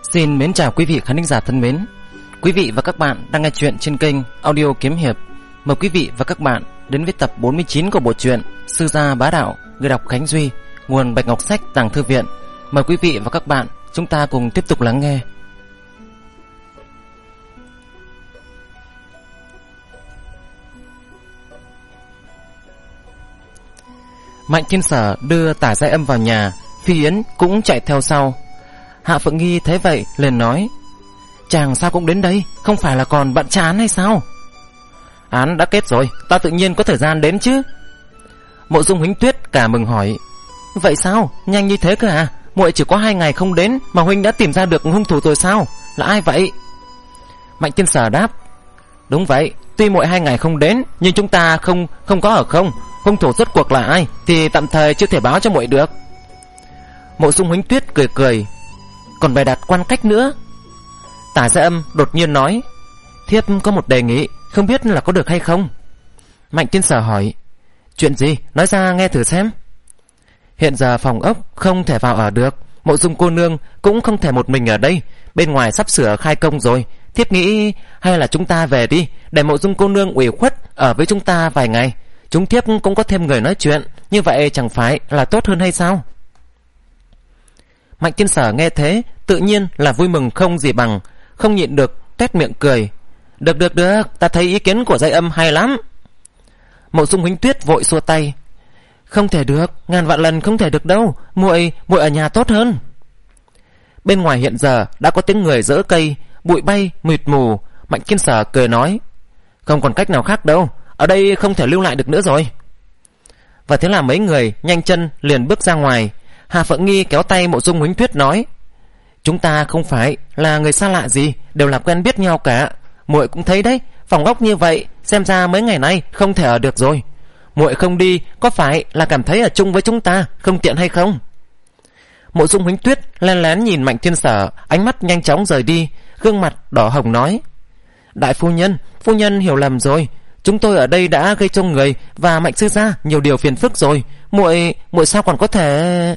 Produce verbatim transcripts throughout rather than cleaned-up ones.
Xin mến chào quý vị khán thính giả thân mến. Quý vị và các bạn đang nghe chuyện trên kênh Audio Kiếm Hiệp. Mời quý vị và các bạn đến với tập bốn mươi chín của bộ truyện Sư Gia Bá Đạo, người đọc Khánh Duy, nguồn Bạch Ngọc Sách, Tàng Thư Viện. Mời quý vị và các bạn chúng ta cùng tiếp tục lắng nghe. Mạnh Thiên Sở đưa Tả Giai Âm vào nhà, Phi Yến cũng chạy theo sau. Hạ Phượng Nghi thấy vậy liền nói: chàng sao cũng đến đây, không phải là còn bận trả án hay sao? Án đã kết rồi, ta tự nhiên có thời gian đến chứ. Mộ Dung Huỳnh Tuyết cả mừng hỏi: vậy sao, nhanh như thế cơ à? Muội chỉ có hai ngày không đến mà huynh đã tìm ra được hung thủ rồi sao? Là ai vậy? Mạnh Thiên Sở đáp: đúng vậy, tuy muội hai ngày không đến, nhưng chúng ta không không có ở không. Hung thủ rốt cuộc là ai thì tạm thời chưa thể báo cho muội được. Mộ Dung Huỳnh Tuyết cười cười: còn bày đặt quan cách nữa. Tả Giai Âm đột nhiên nói: thiếp có một đề nghị, không biết là có được hay không. Mạnh Thiên Sở hỏi: chuyện gì, nói ra nghe thử xem. Hiện giờ phòng ốc không thể vào ở được, Mộ Dung cô nương cũng không thể một mình ở đây, bên ngoài sắp sửa khai công rồi. Thiếp nghĩ hay là chúng ta về đi, để Mộ Dung cô nương ủy khuất ở với chúng ta vài ngày. Chúng thiếp cũng có thêm người nói chuyện, như vậy chẳng phải là tốt hơn hay sao? Mạnh Thiên Sở nghe thế tự nhiên là vui mừng không gì bằng, không nhịn được tuét miệng cười: được được được, ta thấy ý kiến của Giai Âm hay lắm. Mộ Dung Huỳnh Tuyết vội xua tay: không thể được, ngàn vạn lần không thể được đâu, muội muội ở nhà tốt hơn. Bên ngoài hiện giờ đã có tiếng người giỡ cây, bụi bay mịt mù. Mạnh Thiên Sở cười nói: không còn cách nào khác đâu, ở đây không thể lưu lại được nữa rồi. Và thế là mấy người nhanh chân liền bước ra ngoài. Hà Phượng Nghi kéo tay Mộ Dung Huỳnh Tuyết nói: chúng ta không phải là người xa lạ gì, đều là quen biết nhau cả. Muội cũng thấy đấy, phòng ốc như vậy xem ra mấy ngày nay không thể ở được rồi. Muội không đi có phải là cảm thấy ở chung với chúng ta không tiện hay không? Mộ Dung Huỳnh Tuyết lén lén nhìn Mạnh Thiên Sở, ánh mắt nhanh chóng rời đi, gương mặt đỏ hồng nói: đại phu nhân, phu nhân hiểu lầm rồi. Chúng tôi ở đây đã gây cho người và Mạnh sư gia nhiều điều phiền phức rồi. Muội muội sao còn có thể...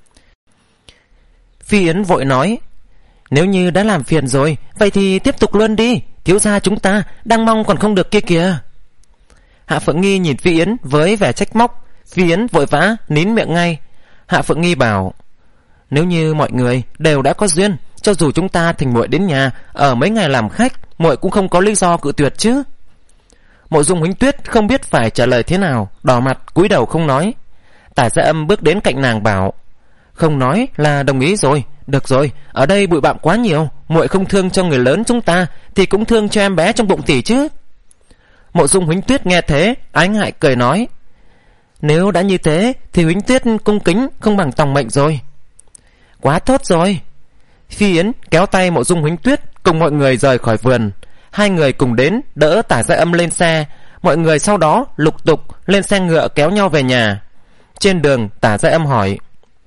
Phi Yến vội nói: nếu như đã làm phiền rồi, vậy thì tiếp tục luôn đi, thiếu gia chúng ta đang mong còn không được kia kìa. Hạ Phượng Nghi nhìn Phi Yến với vẻ trách móc. Phi Yến vội vã nín miệng ngay. Hạ Phượng Nghi bảo: nếu như mọi người đều đã có duyên, cho dù chúng ta thỉnh muội đến nhà ở mấy ngày làm khách, muội cũng không có lý do cự tuyệt chứ. Mộ Dung Huỳnh Tuyết không biết phải trả lời thế nào, đỏ mặt cúi đầu không nói. Tả Giai Âm bước đến cạnh nàng bảo: không nói là đồng ý rồi. Được rồi, ở đây bụi bặm quá nhiều, muội không thương cho người lớn chúng ta thì cũng thương cho em bé trong bụng tỷ chứ. Mộ Dung Huỳnh Tuyết nghe thế ái ngại cười nói: nếu đã như thế thì Huỳnh Tuyết cung kính không bằng tòng mệnh rồi. Quá tốt rồi. Phi Yến kéo tay Mộ Dung Huỳnh Tuyết cùng mọi người rời khỏi vườn. Hai người cùng đến đỡ Tả Giai Âm lên xe. Mọi người sau đó lục tục lên xe ngựa kéo nhau về nhà. Trên đường Tả Giai Âm hỏi: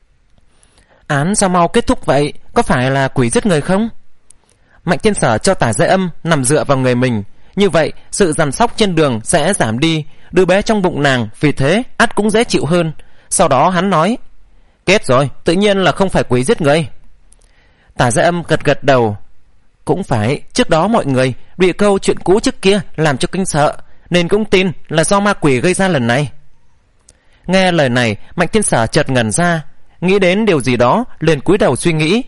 án sao mau kết thúc vậy, có phải là quỷ giết người không? Mạnh Thiên Sở cho Tả Giai Âm nằm dựa vào người mình, như vậy sự giằng sóc trên đường sẽ giảm đi, đứa bé trong bụng nàng vì thế ắt cũng dễ chịu hơn. Sau đó hắn nói: kết rồi, tự nhiên là không phải quỷ giết người. Tả Giai Âm gật gật đầu: cũng phải, trước đó mọi người bị câu chuyện cũ trước kia làm cho kinh sợ, nên cũng tin là do ma quỷ gây ra lần này. Nghe lời này, Mạnh Thiên Sở chợt ngẩn ra, nghĩ đến điều gì đó liền cúi đầu suy nghĩ.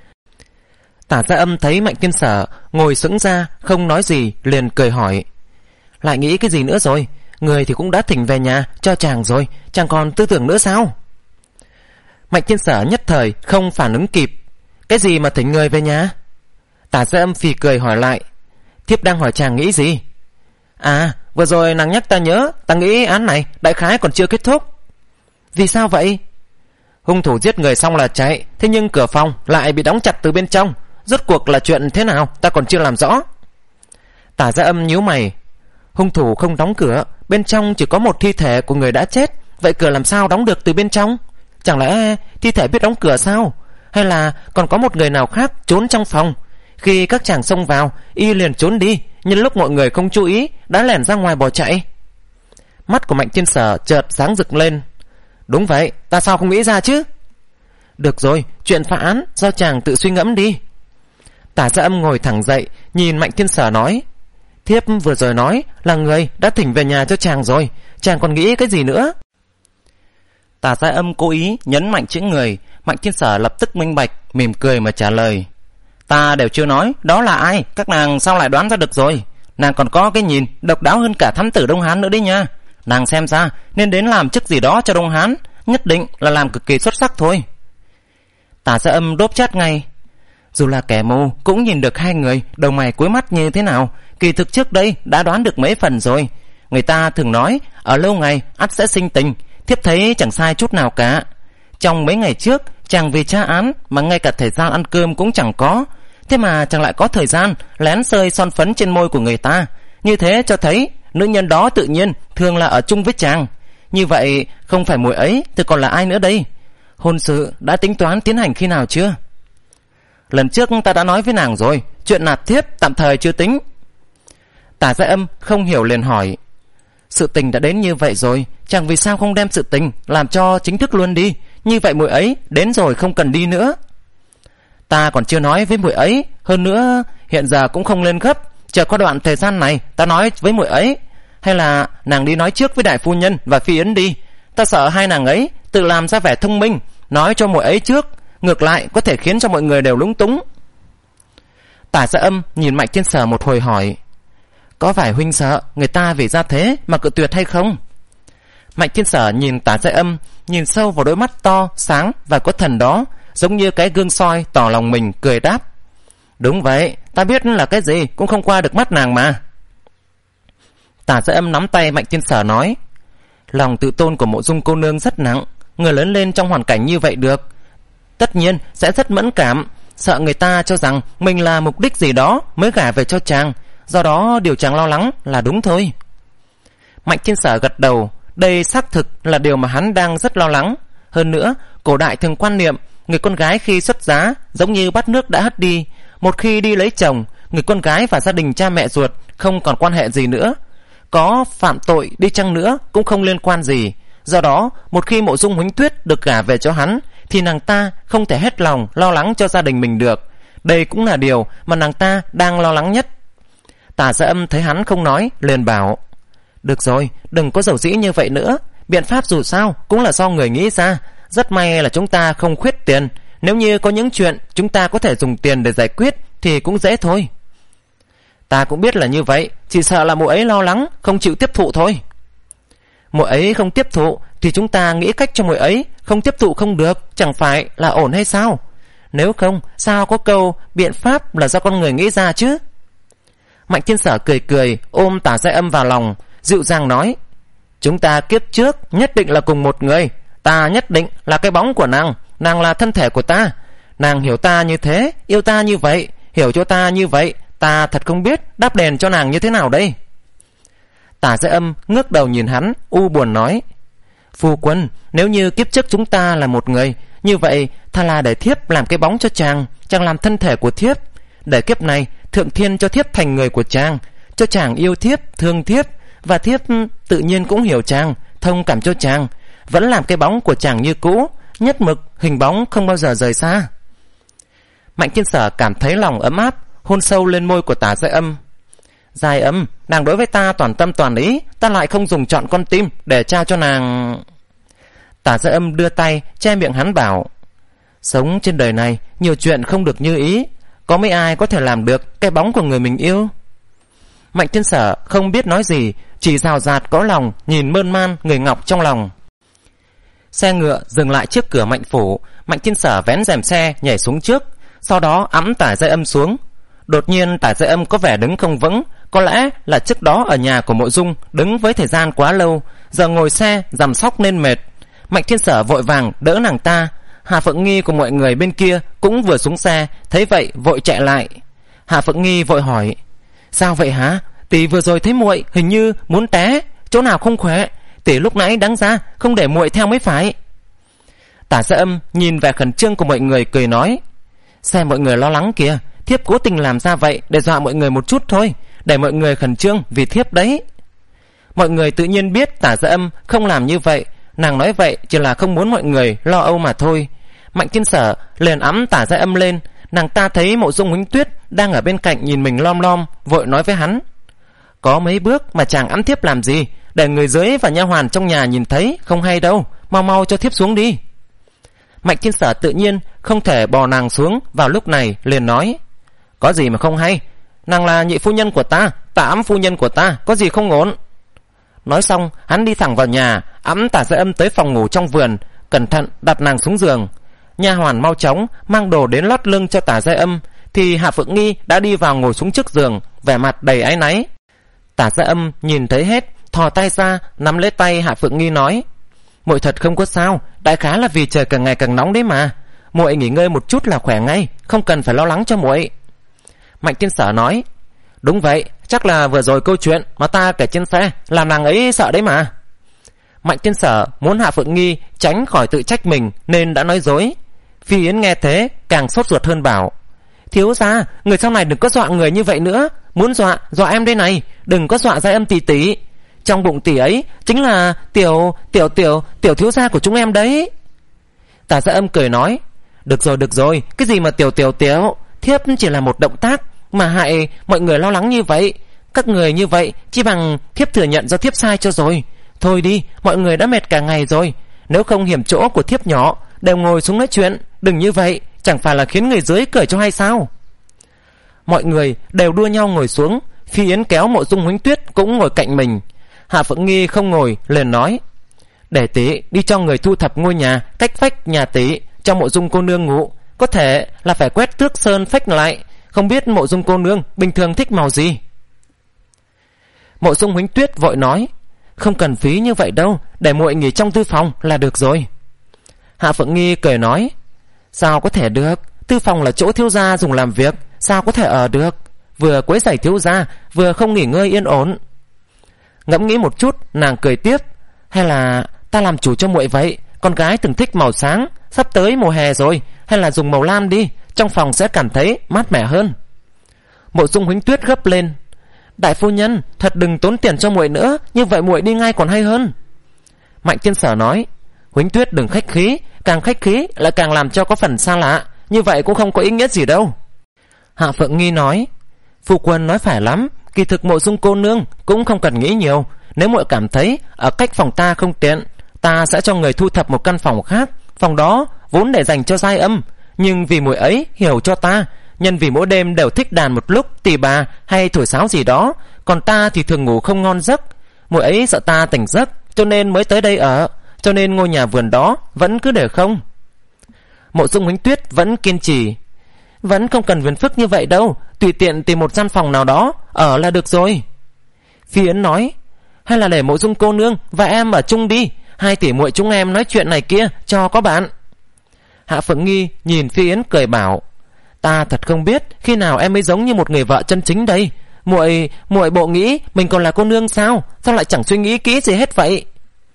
Tả Giai Âm thấy Mạnh Thiên Sở ngồi sững ra không nói gì, liền cười hỏi: lại nghĩ cái gì nữa rồi? Người thì cũng đã thỉnh về nhà cho chàng rồi, chàng còn tư tưởng nữa sao? Mạnh Thiên Sở nhất thời không phản ứng kịp. Cái gì mà thỉnh người về nhà? Tả Giai Âm phì cười hỏi lại: thiếp đang hỏi chàng nghĩ gì? À, vừa rồi nàng nhắc ta nhớ, ta nghĩ án này đại khái còn chưa kết thúc. Vì sao vậy? Hung thủ giết người xong là chạy, thế nhưng cửa phòng lại bị đóng chặt từ bên trong. Rốt cuộc là chuyện thế nào ta còn chưa làm rõ. Tả Giai Âm nhíu mày: hung thủ không đóng cửa, bên trong chỉ có một thi thể của người đã chết, vậy cửa làm sao đóng được từ bên trong? Chẳng lẽ thi thể biết đóng cửa sao? Hay là còn có một người nào khác trốn trong phòng? Khi các chàng xông vào, y liền trốn đi, nhân lúc mọi người không chú ý đã lẻn ra ngoài bỏ chạy. Mắt của Mạnh Thiên Sở chợt sáng rực lên: đúng vậy, ta sao không nghĩ ra chứ? Được rồi, chuyện phá án do chàng tự suy ngẫm đi. Tả Gia Âm ngồi thẳng dậy, nhìn Mạnh Thiên Sở nói: thiếp vừa rồi nói là người đã thỉnh về nhà cho chàng rồi, chàng còn nghĩ cái gì nữa? Tả Gia Âm cố ý nhấn mạnh chữ người. Mạnh Thiên Sở lập tức minh bạch, mỉm cười mà trả lời: ta đều chưa nói đó là ai, các nàng sao lại đoán ra được rồi? Nàng còn có cái nhìn độc đáo hơn cả thám tử Đông Hán nữa đấy nha. Nàng xem ra nên đến làm chức gì đó cho Đông Hán, nhất định là làm cực kỳ xuất sắc thôi. Tả Gia Âm đốp chát ngay: dù là kẻ mù cũng nhìn được hai người đầu mày cuối mắt như thế nào, kỳ thực trước đây đã đoán được mấy phần rồi. Người ta thường nói ở lâu ngày ắt sẽ sinh tình, thiếp thấy chẳng sai chút nào cả. Trong mấy ngày trước chàng vì tra án mà ngay cả thời gian ăn cơm cũng chẳng có, thế mà chàng lại có thời gian lén sơi son phấn trên môi của người ta. Như thế cho thấy nữ nhân đó tự nhiên thường là ở chung với chàng. Như vậy không phải muội ấy thì còn là ai nữa đây? Hôn sự đã tính toán tiến hành khi nào chưa? Lần trước ta đã nói với nàng rồi, chuyện nạp thiếp tạm thời chưa tính. Tả Gia Âm không hiểu liền hỏi: sự tình đã đến như vậy rồi, chàng vì sao không đem sự tình làm cho chính thức luôn đi? Như vậy muội ấy đến rồi không cần đi nữa. Ta còn chưa nói với muội ấy, hơn nữa hiện giờ cũng không lên gấp, chờ có đoạn thời gian này ta nói với muội ấy. Hay là nàng đi nói trước với đại phu nhân và Phi Yến đi, ta sợ hai nàng ấy tự làm ra vẻ thông minh, nói cho muội ấy trước, ngược lại có thể khiến cho mọi người đều lúng túng. Tả Gia Âm nhìn Mạnh Thiên Sở một hồi hỏi: có phải huynh sợ người ta vì ra thế mà cự tuyệt hay không? Mạnh Thiên Sở nhìn Tả Gia Âm, nhìn sâu vào đôi mắt to sáng và có thần đó, giống như cái gương soi tỏ lòng mình, cười đáp: đúng vậy, ta biết là cái gì cũng không qua được mắt nàng mà. Tả Gia Âm nắm tay Mạnh Thiên Sở nói: lòng tự tôn của Mộ Dung cô nương rất nặng, người lớn lên trong hoàn cảnh như vậy được, tất nhiên sẽ rất mẫn cảm, sợ người ta cho rằng mình là mục đích gì đó mới gả về cho chàng, do đó điều chàng lo lắng là đúng thôi. Mạnh Thiên Sở gật đầu, đây xác thực là điều mà hắn đang rất lo lắng. Hơn nữa, cổ đại thường quan niệm người con gái khi xuất giá giống như bát nước đã hất đi, một khi đi lấy chồng, người con gái và gia đình cha mẹ ruột không còn quan hệ gì nữa, có phạm tội đi chăng nữa cũng không liên quan gì. Do đó, một khi Mộ Dung Huỳnh Tuyết được gả về cho hắn thì nàng ta không thể hết lòng lo lắng cho gia đình mình được. Đây cũng là điều mà nàng ta đang lo lắng nhất. Tả Gia Âm thấy hắn không nói, liền bảo: được rồi, đừng có dầu dĩ như vậy nữa, biện pháp dù sao cũng là do người nghĩ ra. Rất may là chúng ta không khuyết tiền, nếu như có những chuyện chúng ta có thể dùng tiền để giải quyết thì cũng dễ thôi. Ta cũng biết là như vậy, chỉ sợ là muội ấy lo lắng không chịu tiếp thụ thôi. Muội ấy không tiếp thụ thì chúng ta nghĩ cách cho muội ấy không tiếp thụ không được, chẳng phải là ổn hay sao? Nếu không, sao có câu biện pháp là do con người nghĩ ra chứ? Mạnh Thiên Sở cười cười, ôm Tả Gia Âm vào lòng, dịu dàng nói: chúng ta kiếp trước nhất định là cùng một người, ta nhất định là cái bóng của nàng, nàng là thân thể của ta. Nàng hiểu ta như thế, yêu ta như vậy, hiểu cho ta như vậy, ta thật không biết đáp đền cho nàng như thế nào đây. Tả Gia Âm ngước đầu nhìn hắn, u buồn nói: phu quân, nếu như kiếp trước chúng ta là một người, như vậy thà là để thiếp làm cái bóng cho chàng, chàng làm thân thể của thiếp, để kiếp này thượng thiên cho thiếp thành người của chàng, cho chàng yêu thiếp, thương thiếp, và thiếp tự nhiên cũng hiểu chàng, thông cảm cho chàng, vẫn làm cái bóng của chàng như cũ, nhất mực hình bóng không bao giờ rời xa. Mạnh Thiên Sở cảm thấy lòng ấm áp, hôn sâu lên môi của Tả Gia Âm. Giai Âm, nàng đối với ta toàn tâm toàn ý, ta lại không dùng chọn con tim để trao cho nàng. Tả Gia Âm đưa tay che miệng hắn bảo: sống trên đời này nhiều chuyện không được như ý, có mấy ai có thể làm được cái bóng của người mình yêu. Mạnh Thiên Sở không biết nói gì, chỉ rào rạt có lòng nhìn mơn man người ngọc trong lòng. Xe ngựa dừng lại trước cửa Mạnh phủ. Mạnh Thiên Sở vén rèm xe nhảy xuống trước, sau đó ẵm Tả Gia Âm xuống. Đột nhiên Tả Gia Âm có vẻ đứng không vững, có lẽ là trước đó ở nhà của Mộ Dung đứng với thời gian quá lâu, giờ ngồi xe giằm sóc nên mệt. Mạnh Thiên Sở vội vàng đỡ nàng ta. Hà Phượng Nghi cùng mọi người bên kia cũng vừa xuống xe, thấy vậy vội chạy lại. Hà Phượng Nghi vội hỏi: sao vậy hả? Tỷ vừa rồi thấy muội hình như muốn té, chỗ nào không khỏe? Tỷ lúc nãy đáng ra không để muội theo mới phải. Tả Gia Âm nhìn vẻ khẩn trương của mọi người cười nói: xem mọi người lo lắng kìa, thiếp cố tình làm ra vậy để dọa mọi người một chút thôi, để mọi người khẩn trương vì thiếp đấy. Mọi người tự nhiên biết Tả Gia Âm không làm như vậy, nàng nói vậy chỉ là không muốn mọi người lo âu mà thôi. Mạnh Thiên Sở liền ẵm Tả Gia Âm lên, Nàng ta thấy Mộ Dung Huỳnh Tuyết đang ở bên cạnh nhìn mình lom lom, vội nói với hắn: có mấy bước mà chàng ẵm thiếp làm gì, để người dưới và nha hoàn trong nhà nhìn thấy không hay đâu, mau mau cho thiếp xuống đi. Mạnh Thiên Sở tự nhiên không thể bò nàng xuống vào lúc này, liền nói: có gì mà không hay, nàng là nhị phu nhân của ta, ta ẵm phu nhân của ta, có gì không ổn. Nói xong hắn đi thẳng vào nhà, ẵm Tả Gia Âm tới phòng ngủ trong vườn, cẩn thận đặt nàng xuống giường. Nha hoàn mau chóng mang đồ đến lót lưng cho Tả Gia Âm, thì Hạ Phượng Nghi đã đi vào ngồi xuống trước giường, vẻ mặt đầy áy náy. Tả Gia Âm nhìn thấy hết, thò tay ra nắm lấy tay Hạ Phượng Nghi nói: muội thật không có sao, đại khái là vì trời càng ngày càng nóng đấy mà, muội nghỉ ngơi một chút là khỏe ngay, không cần phải lo lắng cho muội. Mạnh Thiên Sở nói: đúng vậy, chắc là vừa rồi câu chuyện mà ta kể trên xe làm nàng ấy sợ đấy mà. Mạnh Thiên Sở muốn Hạ Phượng Nghi tránh khỏi tự trách mình nên đã nói dối. Phi Yến nghe thế càng sốt ruột hơn, bảo: thiếu gia, người sau này đừng có dọa người như vậy nữa, muốn dọa dọa em đây này, đừng có dọa Gia Âm tỷ tỷ. Trong bụng tỷ ấy chính là tiểu tiểu tiểu tiểu thiếu gia của chúng em đấy. Tả Gia Âm cười nói: được rồi được rồi, cái gì mà tiểu tiểu tiểu, thiếp chỉ là một động tác mà hại mọi người lo lắng như vậy. Các người như vậy chỉ bằng thiếp thừa nhận do thiếp sai cho rồi. Thôi đi, mọi người đã mệt cả ngày rồi, nếu không hiểm chỗ của thiếp nhỏ, đều ngồi xuống nói chuyện, đừng như vậy, chẳng phải là khiến người dưới cười cho hay sao. Mọi người đều đua nhau ngồi xuống. Phi Yến kéo Mộ Dung Huỳnh Tuyết cũng ngồi cạnh mình. Hạ Phượng Nghi không ngồi, liền nói: để tỷ đi cho người thu thập ngôi nhà cách vách nhà tỷ cho Mộ Dung cô nương ngủ, có thể là phải quét tước sơn phách lại, không biết Mộ Dung cô nương bình thường thích màu gì. Mộ Dung Huỳnh Tuyết vội nói: không cần phí như vậy đâu, để muội nghỉ trong tư phòng là được rồi. Hạ Phượng Nghi cười nói: sao có thể được, tư phòng là chỗ thiếu gia dùng làm việc, sao có thể ở được, vừa quấy rầy thiếu gia, vừa không nghỉ ngơi yên ổn. Ngẫm nghĩ một chút, nàng cười tiếp: hay là ta làm chủ cho muội vậy, con gái từng thích màu sáng, sắp tới mùa hè rồi, hay là dùng màu lam đi, trong phòng sẽ cảm thấy mát mẻ hơn. Mộ Dung Huỳnh Tuyết gấp lên: đại phu nhân, thật đừng tốn tiền cho muội nữa, như vậy muội đi ngay còn hay hơn. Mạnh Thiên Sở nói: Huỳnh Tuyết đừng khách khí, càng khách khí lại càng làm cho có phần xa lạ, như vậy cũng không có ý nghĩa gì đâu. Hạ Phượng Nghi nói: phu quân nói phải lắm, kỳ thực Mộ Dung cô nương cũng không cần nghĩ nhiều, nếu muội cảm thấy ở cách phòng ta không tiện, ta sẽ cho người thu thập một căn phòng khác, phòng đó vốn để dành cho Giai Âm, nhưng vì muội ấy hiểu cho ta, nhân vì mỗi đêm đều thích đàn một lúc tỳ bà hay thổi sáo gì đó, còn ta thì thường ngủ không ngon giấc, muội ấy sợ ta tỉnh giấc cho nên mới tới đây ở, cho nên ngôi nhà vườn đó vẫn cứ để không. Mộ Dung Huỳnh Tuyết vẫn kiên trì: vẫn không cần phiền phức như vậy đâu, tùy tiện tìm một gian phòng nào đó ở là được rồi. Phi Yến nói: hay là để Mộ Dung cô nương và em ở chung đi, hai tỷ muội chúng em nói chuyện này kia cho có bạn. Hạ Phượng Nghi nhìn Phi Yến cười bảo: ta thật không biết khi nào em mới giống như một người vợ chân chính đây, muội muội bộ nghĩ mình còn là cô nương sao, sao lại chẳng suy nghĩ kỹ gì hết vậy.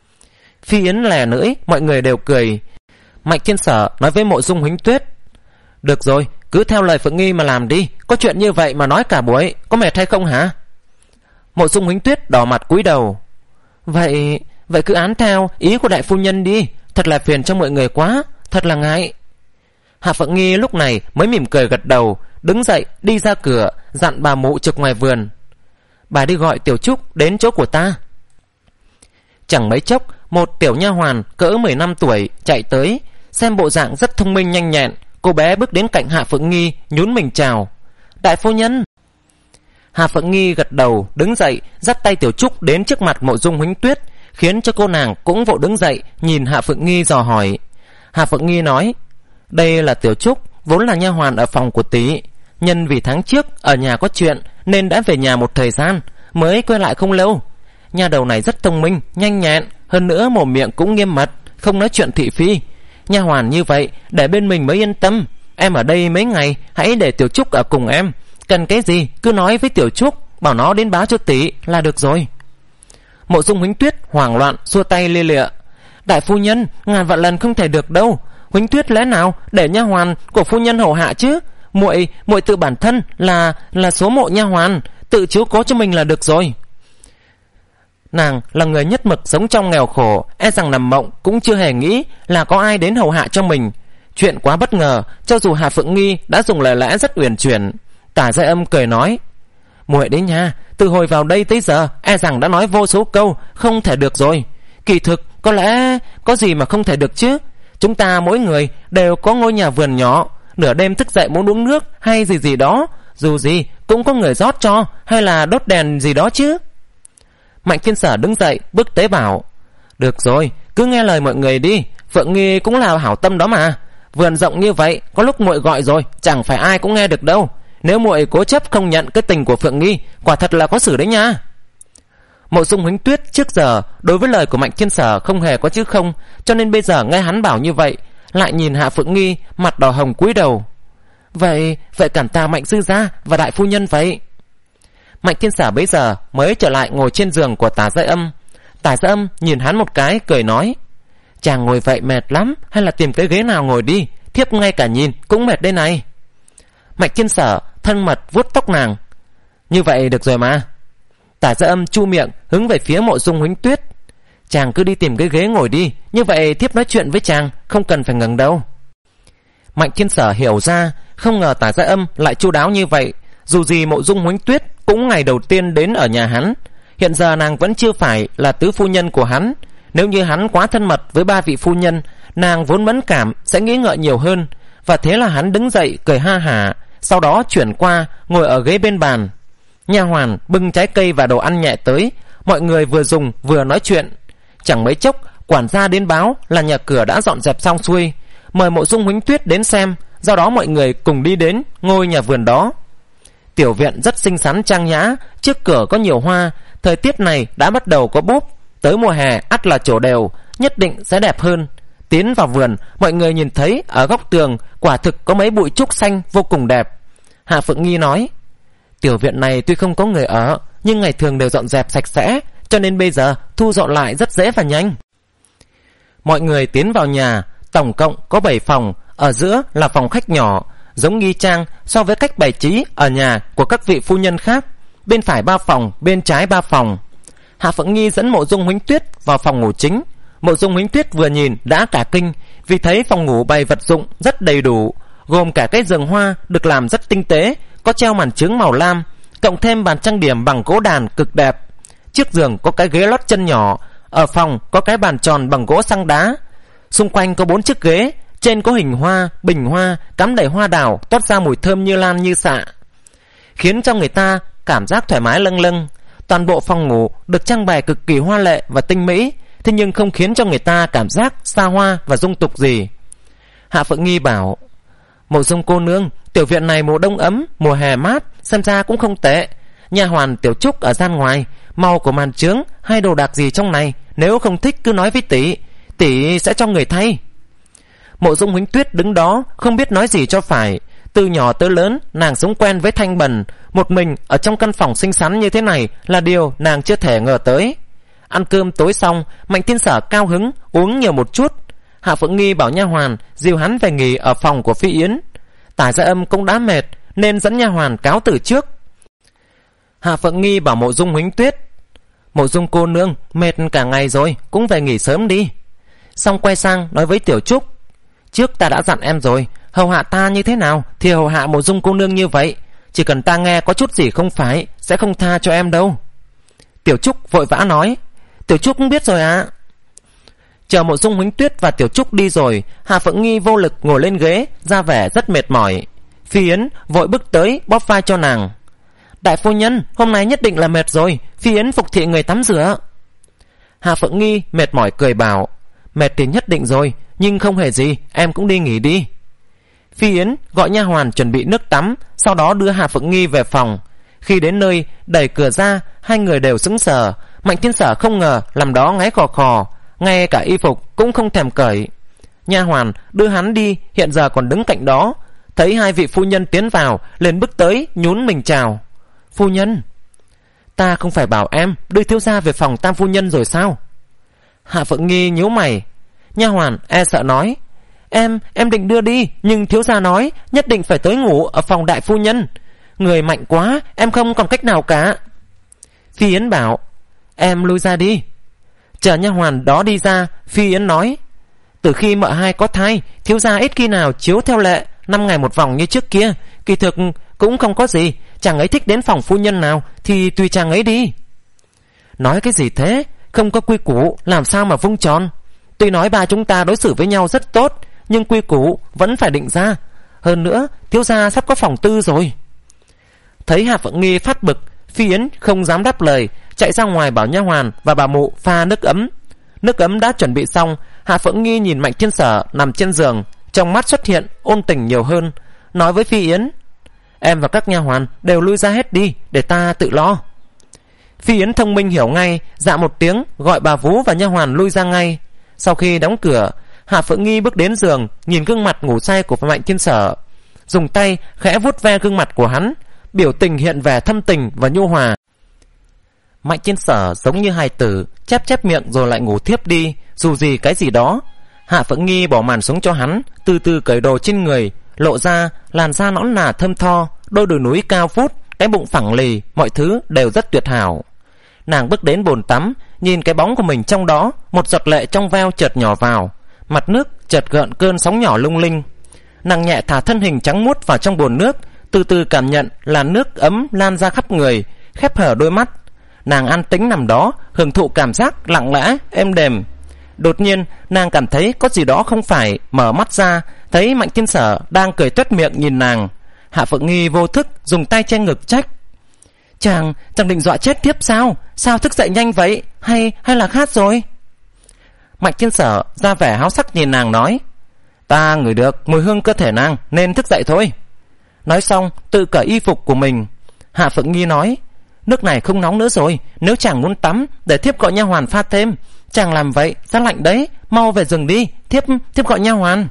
Phi Yến lè lưỡi, mọi người đều cười. Mạnh Thiên Sở nói với Mộ Dung Huỳnh Tuyết: được rồi, cứ theo lời Phượng Nghi mà làm đi, có chuyện như vậy mà nói cả buổi, có mệt hay không hả? Mộ Dung Huỳnh Tuyết đỏ mặt cúi đầu: Vậy Vậy cứ án theo ý của đại phu nhân đi, thật là phiền cho mọi người quá, thật là ngại. Hạ Phượng Nghi lúc này mới mỉm cười gật đầu, đứng dậy đi ra cửa, dặn bà mụ trực ngoài vườn: bà đi gọi Tiểu Trúc đến chỗ của ta. Chẳng mấy chốc, một tiểu nha hoàn cỡ mười năm tuổi chạy tới, xem bộ dạng rất thông minh nhanh nhẹn. Cô bé bước đến cạnh Hạ Phượng Nghi, nhún mình chào: đại phu nhân. Hạ Phượng Nghi gật đầu, đứng dậy dắt tay Tiểu Trúc đến trước mặt Mộ Dung Huỳnh Tuyết, khiến cho cô nàng cũng vội đứng dậy nhìn Hạ Phượng Nghi dò hỏi. Hạ Phượng Nghi nói: đây là Tiểu Trúc, vốn là nha hoàn ở phòng của tỷ, nhân vì tháng trước ở nhà có chuyện nên đã về nhà một thời gian, mới quay lại không lâu. Nha đầu này rất thông minh, nhanh nhẹn, hơn nữa mồm miệng cũng nghiêm mật, không nói chuyện thị phi. Nha hoàn như vậy để bên mình mới yên tâm. Em ở đây mấy ngày, hãy để Tiểu Trúc ở cùng em, cần cái gì cứ nói với Tiểu Trúc, bảo nó đến báo cho tỷ là được rồi. Mộ Dung Huỳnh Tuyết hoảng loạn xua tay lia lịa: đại phu nhân, ngàn vạn lần không thể được đâu. Huỳnh Tuyết lẽ nào để nha hoàn của phu nhân hầu hạ chứ? Muội muội tự bản thân là là số mộ nha hoàn, tự chiếu cố cho mình là được rồi. Nàng là người nhất mực sống trong nghèo khổ, e rằng nằm mộng cũng chưa hề nghĩ là có ai đến hầu hạ cho mình. Chuyện quá bất ngờ, cho dù Hạ Phượng Nghi đã dùng lời lẽ rất uyển chuyển. Tả Giai Âm cười nói: muội đấy nha, từ hồi vào đây tới giờ e rằng đã nói vô số câu không thể được rồi. Kỳ thực có lẽ có gì mà không thể được chứ. Chúng ta mỗi người đều có ngôi nhà vườn nhỏ, nửa đêm thức dậy muốn uống nước hay gì gì đó, dù gì cũng có người rót cho, hay là đốt đèn gì đó chứ. Mạnh Thiên Sở đứng dậy bước tới bảo: được rồi, cứ nghe lời mọi người đi, Phượng Nghi cũng là hảo tâm đó mà. Vườn rộng như vậy, có lúc muội gọi rồi chẳng phải ai cũng nghe được đâu. Nếu muội cố chấp không nhận cái tình của Phượng Nghi, quả thật là có xử đấy nha. Mộ Dung Huỳnh Tuyết trước giờ đối với lời của Mạnh Thiên Sở không hề có chứ không, cho nên bây giờ nghe hắn bảo như vậy, lại nhìn Hạ Phượng Nghi mặt đỏ hồng cúi đầu. Vậy, vậy cản ta Mạnh sư gia và đại phu nhân vậy. Mạnh Thiên Sở bấy giờ mới trở lại ngồi trên giường của Tả Giai Âm. Tả Giai Âm nhìn hắn một cái cười nói: chàng ngồi vậy mệt lắm, hay là tìm cái ghế nào ngồi đi, thiếp ngay cả nhìn cũng mệt đây này. Mạnh Thiên Sở thân mật vuốt tóc nàng: như vậy được rồi mà. Tả Giai Âm chu miệng hướng về phía Mộ Dung Huỳnh Tuyết: chàng cứ đi tìm cái ghế ngồi đi, như vậy thiếp nói chuyện với chàng không cần phải ngẩng đâu. Mạnh Thiên Sở hiểu ra, không ngờ Tả Giai Âm lại chu đáo như vậy. Dù gì Mộ Dung Huỳnh Tuyết cũng ngày đầu tiên đến ở nhà hắn, hiện giờ nàng vẫn chưa phải là tứ phu nhân của hắn. Nếu như hắn quá thân mật với ba vị phu nhân, nàng vốn mẫn cảm sẽ nghĩ ngợi nhiều hơn. Và thế là hắn đứng dậy cười ha hả, sau đó chuyển qua ngồi ở ghế bên bàn. Nha hoàn bưng trái cây và đồ ăn nhẹ tới, mọi người vừa dùng vừa nói chuyện. Chẳng mấy chốc quản gia đến báo là nhà cửa đã dọn dẹp xong xuôi, mời Mộ Dung Huỳnh Tuyết đến xem. Do đó mọi người cùng đi đến ngôi nhà vườn đó. Tiểu viện rất xinh xắn trang nhã, trước cửa có nhiều hoa. Thời tiết này đã bắt đầu có búp, tới mùa hè ắt là trổ đều, nhất định sẽ đẹp hơn. Tiến vào vườn, mọi người nhìn thấy ở góc tường quả thực có mấy bụi trúc xanh vô cùng đẹp. Hạ Phượng Nghi nói: tiểu viện này tuy không có người ở, nhưng ngày thường đều dọn dẹp sạch sẽ, cho nên bây giờ thu dọn lại rất dễ và nhanh. Mọi người tiến vào nhà, tổng cộng có bảy phòng, ở giữa là phòng khách nhỏ, giống nghi trang so với cách bày trí ở nhà của các vị phu nhân khác. Bên phải ba phòng, bên trái ba phòng. Hạ Phượng Nghi dẫn Mộ Dung Huỳnh Tuyết vào phòng ngủ chính. Mộ Dung Huỳnh Tuyết vừa nhìn đã cả kinh, vì thấy phòng ngủ bày vật dụng rất đầy đủ, gồm cả cái giường hoa được làm rất tinh tế, có treo màn trướng màu lam, cộng thêm bàn trang điểm bằng gỗ đàn cực đẹp. Trước giường có cái ghế lót chân nhỏ, ở phòng có cái bàn tròn bằng gỗ xăng đá. Xung quanh có bốn chiếc ghế, trên có hình hoa, bình hoa cắm đầy hoa đào toát ra mùi thơm như lan như xạ, khiến cho người ta cảm giác thoải mái lâng lâng. Toàn bộ phòng ngủ được trang bày cực kỳ hoa lệ và tinh mỹ, thế nhưng không khiến cho người ta cảm giác xa hoa và dung tục gì. Hạ Phượng Nghi bảo: Mộ Dung cô nương, tiểu viện này mùa đông ấm, mùa hè mát, xem ra cũng không tệ. Nha hoàn Tiểu Trúc ở gian ngoài, màu của màn trướng hay đồ đạc gì trong này, nếu không thích cứ nói với tỷ, tỷ sẽ cho người thay. Mộ Dung Huỳnh Tuyết đứng đó không biết nói gì cho phải. Từ nhỏ tới lớn nàng sống quen với thanh bần, một mình ở trong căn phòng xinh xắn như thế này là điều nàng chưa thể ngờ tới. Ăn cơm tối xong, Mạnh Thiên Sở cao hứng uống nhiều một chút. Hạ Phượng Nghi bảo nha hoàn dìu hắn về nghỉ ở phòng của Phi Yến. Tả Gia Âm cũng đã mệt nên dẫn nha hoàn cáo từ trước. Hạ Phượng Nghi bảo Mộ Dung Huỳnh Tuyết: Mộ Dung cô nương mệt cả ngày rồi, cũng về nghỉ sớm đi. Xong quay sang nói với Tiểu Trúc: trước ta đã dặn em rồi, hầu hạ ta như thế nào thì hầu hạ Mộ Dung cô nương như vậy. Chỉ cần ta nghe có chút gì không phải, sẽ không tha cho em đâu. Tiểu Trúc vội vã nói: Tiểu Trúc cũng biết rồi ạ. À. Chờ Mộ Dung Huỳnh Tuyết và Tiểu Trúc đi rồi, Hạ Phượng Nghi vô lực ngồi lên ghế, ra vẻ rất mệt mỏi. Phi Yến vội bước tới bóp vai cho nàng: đại phu nhân, hôm nay nhất định là mệt rồi, Phi Yến phục thị người tắm rửa. Hạ Phượng Nghi mệt mỏi cười bảo: mệt thì nhất định rồi, nhưng không hề gì, em cũng đi nghỉ đi. Phi Yến gọi nha hoàn chuẩn bị nước tắm, sau đó đưa Hạ Phượng Nghi về phòng. Khi đến nơi đẩy cửa ra, hai người đều sững sờ. Mạnh Thiên Sở không ngờ làm đó ngáy khò khò, ngay cả y phục cũng không thèm cởi. Nha hoàn đưa hắn đi hiện giờ còn đứng cạnh đó, thấy hai vị phu nhân tiến vào liền bước tới nhún mình chào: phu nhân. Ta không phải bảo em đưa thiếu gia về phòng tam phu nhân rồi sao? Hạ Phượng Nghi nhíu mày. Nha hoàn e sợ nói: Em, em định đưa đi, nhưng thiếu gia nói nhất định phải tới ngủ ở phòng đại phu nhân. Người mạnh quá, em không còn cách nào cả. Phi Yến bảo: Em lui ra đi. Chờ nha hoàn đó đi ra, Phi Yến nói: Từ khi mợ hai có thai, thiếu gia ít khi nào chiếu theo lệ năm ngày một vòng như trước kia. Kỳ thực cũng không có gì, chàng ấy thích đến phòng phu nhân nào thì tùy chàng ấy đi. Nói cái gì thế? Không có quy củ làm sao mà vung tròn? Tuy nói ba chúng ta đối xử với nhau rất tốt, nhưng quy củ vẫn phải định ra. Hơn nữa thiếu gia sắp có phòng tư rồi. Thấy Hạ Phượng Nghi phát bực, Phi Yến không dám đáp lời, chạy ra ngoài bảo nha hoàn và bà mụ pha nước ấm. Nước ấm đã chuẩn bị xong. Hạ Phượng Nghi nhìn Mạnh Thiên Sở nằm trên giường, trong mắt xuất hiện ôn tình nhiều hơn, nói với Phi Yến: em và các nha hoàn đều lui ra hết đi, để ta tự lo. Phi Yến thông minh hiểu ngay, dạ một tiếng gọi bà vú và nha hoàn lui ra ngay. Sau khi đóng cửa, Hạ Phượng Nghi bước đến giường, nhìn gương mặt ngủ say của Mạnh Thiên Sở, dùng tay khẽ vuốt ve gương mặt của hắn, biểu tình hiện vẻ thâm tình và nhu hòa. Mạnh Thiên Sở giống như hài tử, chép chép miệng rồi lại ngủ thiếp đi, dù gì cái gì đó. Hạ Phượng Nghi bỏ màn xuống cho hắn, từ từ cởi đồ trên người, lộ ra làn da nõn nà thơm tho, đôi đồi núi cao vút, cái bụng phẳng lì, mọi thứ đều rất tuyệt hảo. Nàng bước đến bồn tắm, nhìn cái bóng của mình trong đó, một giọt lệ trong veo chợt nhỏ vào, mặt nước chợt gợn cơn sóng nhỏ lung linh. Nàng nhẹ thả thân hình trắng muốt vào trong bồn nước, từ từ cảm nhận làn nước ấm lan ra khắp người, khép hở đôi mắt. Nàng an tĩnh nằm đó, hưởng thụ cảm giác lặng lẽ êm đềm. Đột nhiên nàng cảm thấy có gì đó không phải, mở mắt ra thấy Mạnh Thiên Sở đang cười toét miệng nhìn nàng. Hạ Phượng Nghi vô thức dùng tay che ngực trách: Chàng, chàng định dọa chết tiếp sao? Sao thức dậy nhanh vậy? Hay hay là khát rồi? Mạnh Thiên Sở ra vẻ háo sắc nhìn nàng nói: ta ngửi được mùi hương cơ thể nàng nên thức dậy thôi. Nói xong tự cởi y phục của mình. Hạ Phượng Nghi nói: nước này không nóng nữa rồi, nếu chàng muốn tắm để thiếp gọi nha hoàn pha thêm. Chàng làm vậy ra lạnh đấy, mau về giường đi, thiếp thiếp gọi nha hoàn.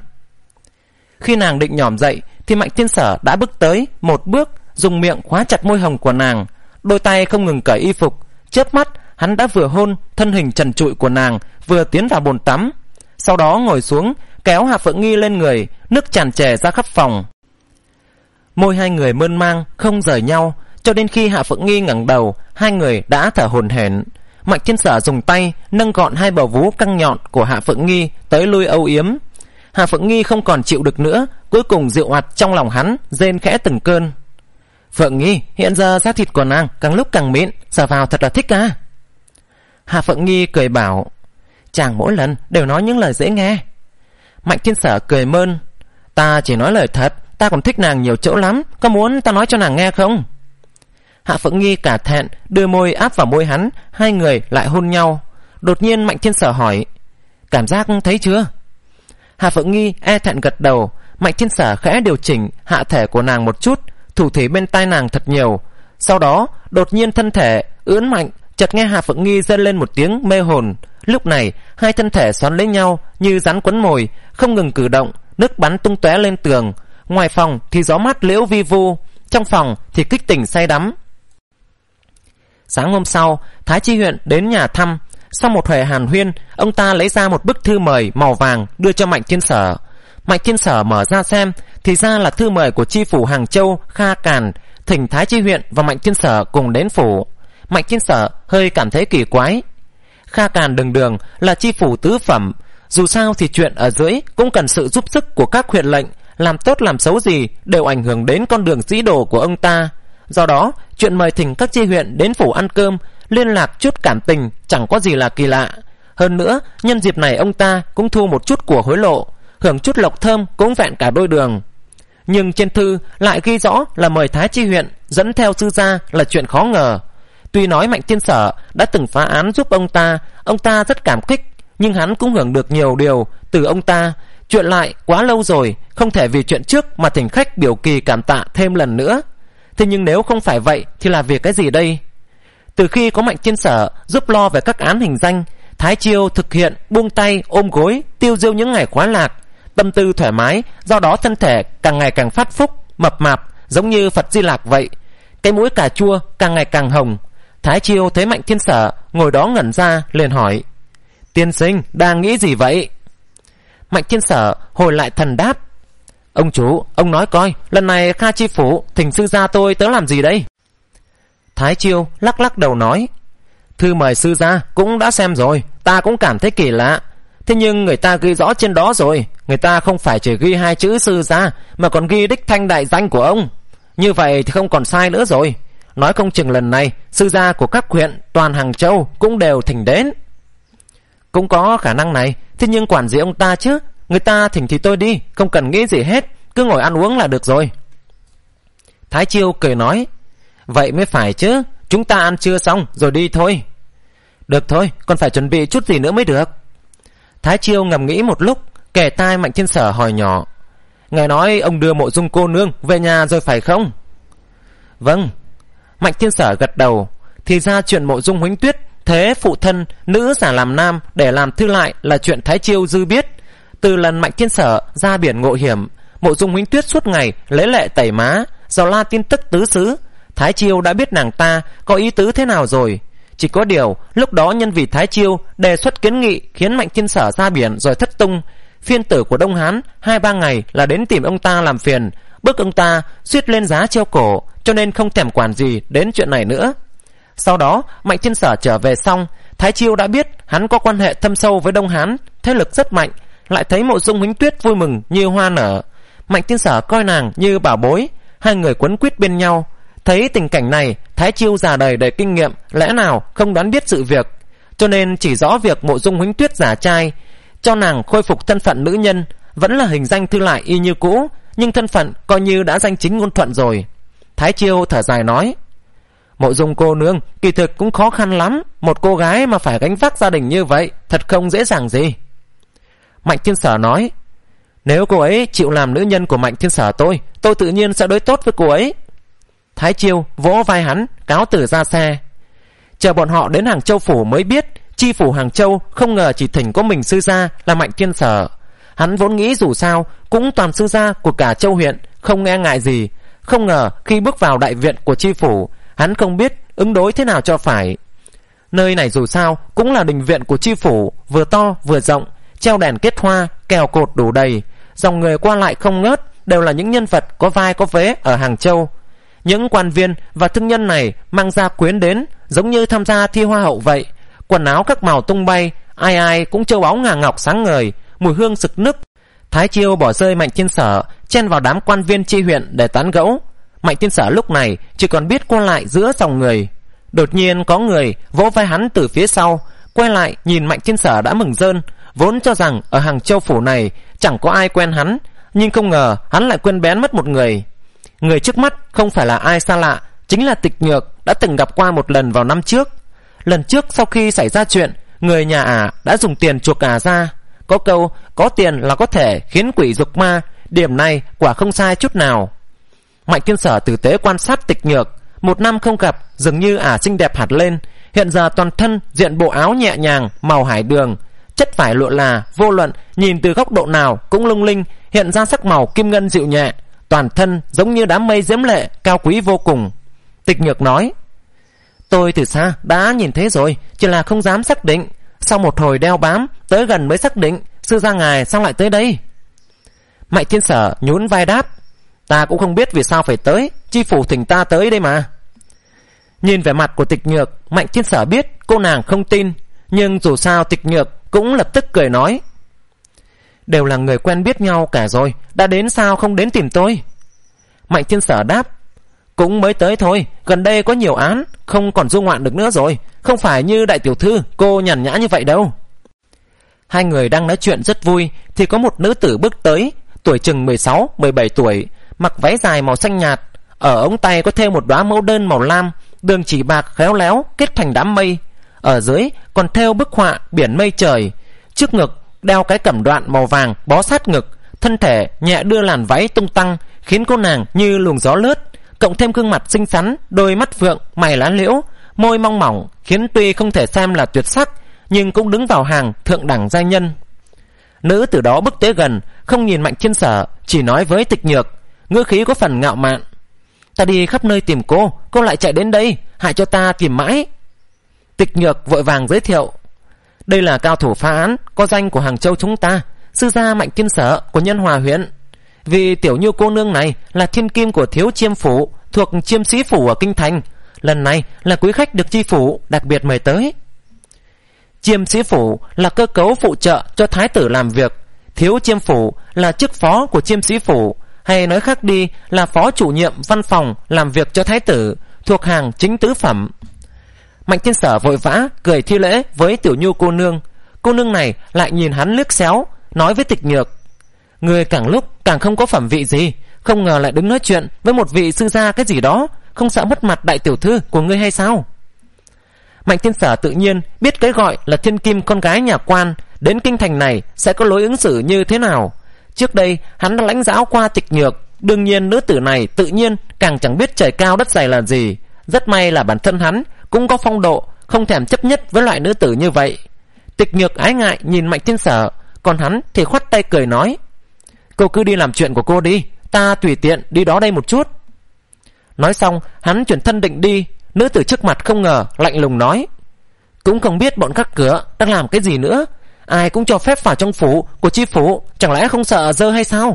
Khi nàng định nhỏm dậy thì Mạnh Thiên Sở đã bước tới một bước, dùng miệng khóa chặt môi hồng của nàng, đôi tay không ngừng cởi y phục. Chớp mắt hắn đã vừa hôn thân hình trần trụi của nàng, vừa tiến vào bồn tắm. Sau đó ngồi xuống kéo Hạ Phượng Nghi lên người, nước tràn trề ra khắp phòng. Môi hai người mơn mang không rời nhau, cho đến khi Hạ Phượng Nghi ngẩng đầu, hai người đã thở hổn hển. Mạnh Thiên Sở dùng tay nâng gọn hai bầu vú căng nhọn của Hạ Phượng Nghi tới lui âu yếm. Hạ Phượng Nghi không còn chịu được nữa, cuối cùng dịu ạt trong lòng hắn, rên khẽ từng cơn. Phượng Nghi, hiện giờ da thịt của nàng càng lúc càng mịn, sờ vào thật là thích à? Hạ Phượng Nghi cười bảo: chàng mỗi lần đều nói những lời dễ nghe. Mạnh Thiên Sở cười mơn: ta chỉ nói lời thật, ta còn thích nàng nhiều chỗ lắm, có muốn ta nói cho nàng nghe không? Hạ Phượng Nghi cả thẹn đưa môi áp vào môi hắn, hai người lại hôn nhau. Đột nhiên Mạnh Thiên Sở hỏi: cảm giác thấy chưa? Hạ Phượng Nghi e thẹn gật đầu. Mạnh Thiên Sở khẽ điều chỉnh hạ thể của nàng một chút, thủ thỉ bên tai nàng thật nhiều. Sau đó đột nhiên thân thể ưỡn mạnh, chợt nghe Hạ Phượng Nghi rên lên một tiếng mê hồn. Lúc này hai thân thể xoắn lấy nhau như rắn quấn mồi, không ngừng cử động, nước bắn tung tóe lên tường. Ngoài phòng thì gió mát liễu vi vu, trong phòng thì kích tình say đắm. Sáng hôm sau, Thái Chi huyện đến nhà thăm. Sau một hồi hàn huyên, ông ta lấy ra một bức thư mời màu vàng đưa cho Mạnh Thiên Sở. Mạnh Thiên Sở mở ra xem, thì ra là thư mời của chi phủ Hàng Châu Kha Càn, thỉnh Thái Chi huyện và Mạnh Thiên Sở cùng đến phủ. Mạnh Thiên Sở hơi cảm thấy kỳ quái. Kha Càn đường đường là chi phủ tứ phẩm, dù sao thì chuyện ở dưới cũng cần sự giúp sức của các huyện lệnh, làm tốt làm xấu gì đều ảnh hưởng đến con đường dĩ đồ của ông ta. Do đó chuyện mời thỉnh các chi huyện đến phủ ăn cơm, liên lạc chút cảm tình chẳng có gì là kỳ lạ. Hơn nữa nhân dịp này ông ta cũng thu một chút của hối lộ, hưởng chút lộc thơm cũng vẹn cả đôi đường. Nhưng trên thư lại ghi rõ là mời Thái Chi huyện dẫn theo sư gia là chuyện khó ngờ. Tuy nói Mạnh Thiên Sở đã từng phá án giúp ông ta, ông ta rất cảm kích, nhưng hắn cũng hưởng được nhiều điều từ ông ta. Chuyện lại quá lâu rồi, không thể vì chuyện trước mà thỉnh khách biểu kỳ cảm tạ thêm lần nữa. Thế nhưng nếu không phải vậy thì là vì cái gì đây? Từ khi có Mạnh Thiên Sở giúp lo về các án hình danh, Thái Chiêu thực hiện buông tay ôm gối, tiêu diêu những ngày khoái lạc, tâm tư thoải mái, do đó thân thể càng ngày càng phát phúc, mập mạp, giống như Phật Di Lạc vậy. Cái mũi cà chua càng ngày càng hồng. Thái Chiêu thấy Mạnh Thiên Sở ngồi đó ngẩn ra, liền hỏi: tiên sinh đang nghĩ gì vậy? Mạnh Thiên Sở hồi lại thần đáp: ông chủ, ông nói coi, lần này Kha chi phủ thỉnh sư gia tôi tới làm gì đây? Thái Chiêu lắc lắc đầu nói: thư mời sư gia cũng đã xem rồi, ta cũng cảm thấy kỳ lạ. Thế nhưng người ta ghi rõ trên đó rồi, người ta không phải chỉ ghi hai chữ sư gia mà còn ghi đích thanh đại danh của ông. Như vậy thì không còn sai nữa rồi. Nói không chừng lần này sư gia của các huyện toàn Hàng Châu cũng đều thỉnh đến. Cũng có khả năng này. Thế nhưng quản gì ông ta chứ? Người ta thỉnh thì tôi đi, không cần nghĩ gì hết, cứ ngồi ăn uống là được rồi. Thái Chiêu cười nói, vậy mới phải chứ, chúng ta ăn trưa xong rồi đi thôi. Được thôi, còn phải chuẩn bị chút gì nữa mới được. Thái Chiêu ngầm nghĩ một lúc, kề tai Mạnh Thiên Sở hỏi nhỏ, ngài nói ông đưa Mộ Dung cô nương về nhà rồi phải không? Vâng. Mạnh Thiên Sở gật đầu. Thì ra chuyện Mộ Dung Huỳnh Tuyết thế phụ thân nữ giả làm nam để làm thư lại là chuyện Thái Chiêu dư biết. Từ lần Mạnh Thiên Sở ra biển ngộ hiểm, Mộ Dung Huỳnh Tuyết suốt ngày lấy lệ tẩy má, dò la tin tức tứ xứ, Thái Chiêu đã biết nàng ta có ý tứ thế nào rồi. Chỉ có điều lúc đó nhân vì Thái Chiêu đề xuất kiến nghị khiến Mạnh Thiên Sở ra biển rồi thất tung, phiên tử của Đông Hán hai ba ngày là đến tìm ông ta làm phiền, bức ông ta suýt lên giá treo cổ, cho nên không thèm quản gì đến chuyện này nữa. Sau đó Mạnh Thiên Sở trở về xong, Thái Chiêu đã biết hắn có quan hệ thâm sâu với Đông Hán, thế lực rất mạnh, lại thấy Mộ Dung Huỳnh Tuyết vui mừng như hoa nở. Mạnh Thiên Sở coi nàng như bảo bối, hai người quấn quýt bên nhau. Thấy tình cảnh này, Thái Chiêu già đời đầy kinh nghiệm, lẽ nào không đoán biết sự việc, cho nên chỉ rõ việc Mộ Dung Huỳnh Tuyết giả trai, cho nàng khôi phục thân phận nữ nhân, vẫn là hình danh thư lại y như cũ, nhưng thân phận coi như đã danh chính ngôn thuận rồi. Thái Chiêu thở dài nói, Mộ Dung cô nương kỳ thực cũng khó khăn lắm, một cô gái mà phải gánh vác gia đình như vậy thật không dễ dàng gì. Mạnh Thiên Sở nói, nếu cô ấy chịu làm nữ nhân của Mạnh Thiên Sở tôi, tôi tự nhiên sẽ đối tốt với cô ấy. Thái Chiêu vỗ vai hắn, cáo từ ra xe. Chờ bọn họ đến Hàng Châu phủ mới biết, chi phủ Hàng Châu không ngờ chỉ thỉnh có mình sư gia là Mạnh Thiên Sở. Hắn vốn nghĩ dù sao cũng toàn sư gia của cả châu huyện, không nghe ngại gì. Không ngờ khi bước vào đại viện của chi phủ, hắn không biết ứng đối thế nào cho phải. Nơi này dù sao cũng là đình viện của chi phủ, vừa to vừa rộng, treo đèn kết hoa, kèo cột đủ đầy, dòng người qua lại không ngớt, đều là những nhân vật có vai có vế ở Hàng Châu. Những quan viên và thương nhân này mang gia quyến đến, giống như tham gia thi hoa hậu vậy, quần áo các màu tung bay, ai ai cũng châu báu ngà ngọc sáng ngời, mùi hương sực nức. Thái Chiêu bỏ rơi Mạnh Thiên Sở, chen vào đám quan viên chi huyện để tán gẫu. Mạnh Thiên Sở lúc này chỉ còn biết qua lại giữa dòng người. Đột nhiên có người vỗ vai hắn từ phía sau, quay lại nhìn Mạnh Thiên Sở đã mừng rơn, vốn cho rằng ở Hàng Châu phủ này chẳng có ai quen hắn, nhưng không ngờ hắn lại quên bén mất một người. Người trước mắt không phải là ai xa lạ, chính là Tịch Nhược đã từng gặp qua một lần vào năm trước. Lần trước sau khi xảy ra chuyện, người nhà ả đã dùng tiền chuộc ả ra. Có câu có tiền là có thể khiến quỷ dục ma, điểm này quả không sai chút nào. Mạnh Thiên Sở tử tế quan sát Tịch Nhược, một năm không gặp dường như ả xinh đẹp hẳn lên. Hiện giờ toàn thân diện bộ áo nhẹ nhàng màu hải đường, chất vải lụa là vô luận nhìn từ góc độ nào cũng lung linh, hiện ra sắc màu kim ngân dịu nhẹ, toàn thân giống như đám mây diễm lệ cao quý vô cùng. Tịch Nhược nói, tôi từ xa đã nhìn thấy rồi, chỉ là không dám xác định. Sau một hồi đeo bám, tới gần mới xác định, sư gia ngài sao lại tới đây? Mạnh Thiên Sở nhún vai đáp, ta cũng không biết vì sao phải tới, chi phủ thỉnh ta tới đây mà. Nhìn vẻ mặt của Tịch Nhược, Mạnh Thiên Sở biết cô nàng không tin, nhưng dù sao Tịch Nhược cũng lập tức cười nói, đều là người quen biết nhau cả rồi, đã đến sao không đến tìm tôi? Mạnh Thiên Sở đáp, cũng mới tới thôi, gần đây có nhiều án, không còn du ngoạn được nữa rồi, không phải như đại tiểu thư cô nhàn nhã như vậy đâu. Hai người đang nói chuyện rất vui thì có một nữ tử bước tới, tuổi chừng mười sáu mười bảy tuổi, mặc váy dài màu xanh nhạt, ở ống tay có thêu một đóa mẫu đơn màu lam, đường chỉ bạc khéo léo kết thành đám mây, ở dưới còn thêu bức họa biển mây trời. Trước ngực đeo cái cẩm đoạn màu vàng bó sát ngực, thân thể nhẹ đưa làn váy tung tăng, khiến cô nàng như luồng gió lướt, cộng thêm gương mặt xinh xắn, đôi mắt phượng, mày lá liễu, môi mong mỏng, khiến tuy không thể xem là tuyệt sắc, nhưng cũng đứng vào hàng thượng đẳng giai nhân. Nữ tử đó bước tới gần, không nhìn Mạnh Thiên Sở, chỉ nói với Tịch Nhược, ngữ khí có phần ngạo mạn, ta đi khắp nơi tìm cô, cô lại chạy đến đây, hại cho ta tìm mãi. Tịch Nhược vội vàng giới thiệu, đây là cao thủ phá án có danh của Hàng Châu chúng ta, sư gia Mạnh Thiên Sở của Nhân Hòa huyện. Vì tiểu Như cô nương này là thiên kim của thiếu chiêm phủ, thuộc chiêm sĩ phủ ở kinh thành, lần này là quý khách được chi phủ đặc biệt mời tới. Chiêm sĩ phủ là cơ cấu phụ trợ cho thái tử làm việc, thiếu chiêm phủ là chức phó của chiêm sĩ phủ, hay nói khác đi là phó chủ nhiệm văn phòng làm việc cho thái tử, thuộc hàng chính tứ phẩm. Mạnh Thiên Sở vội vã cười thi lễ với Tiểu Nhu cô nương. Cô nương này lại nhìn hắn liếc xéo, nói với Tịch Nhược: người càng lúc càng không có phẩm vị gì, không ngờ lại đứng nói chuyện với một vị sư gia cái gì đó, không sợ mất mặt đại tiểu thư của ngươi hay sao? Mạnh Thiên Sở tự nhiên biết cái gọi là thiên kim con gái nhà quan đến kinh thành này sẽ có lối ứng xử như thế nào. Trước đây hắn đã lãnh giáo qua Tịch Nhược, đương nhiên nữ tử này tự nhiên càng chẳng biết trời cao đất dày là gì. Rất may là bản thân hắn cũng có phong độ, không thèm chấp nhất với loại nữ tử như vậy. Tịch Nhược ái ngại nhìn Mạnh Thiên Sở, còn hắn thì khoát tay cười nói: cô cứ đi làm chuyện của cô đi, ta tùy tiện đi đó đây một chút. Nói xong hắn chuyển thân định đi, nữ tử trước mặt không ngờ lạnh lùng nói: cũng không biết bọn các cửa đang làm cái gì nữa, ai cũng cho phép vào trong phủ của chi phủ, chẳng lẽ không sợ dơ hay sao?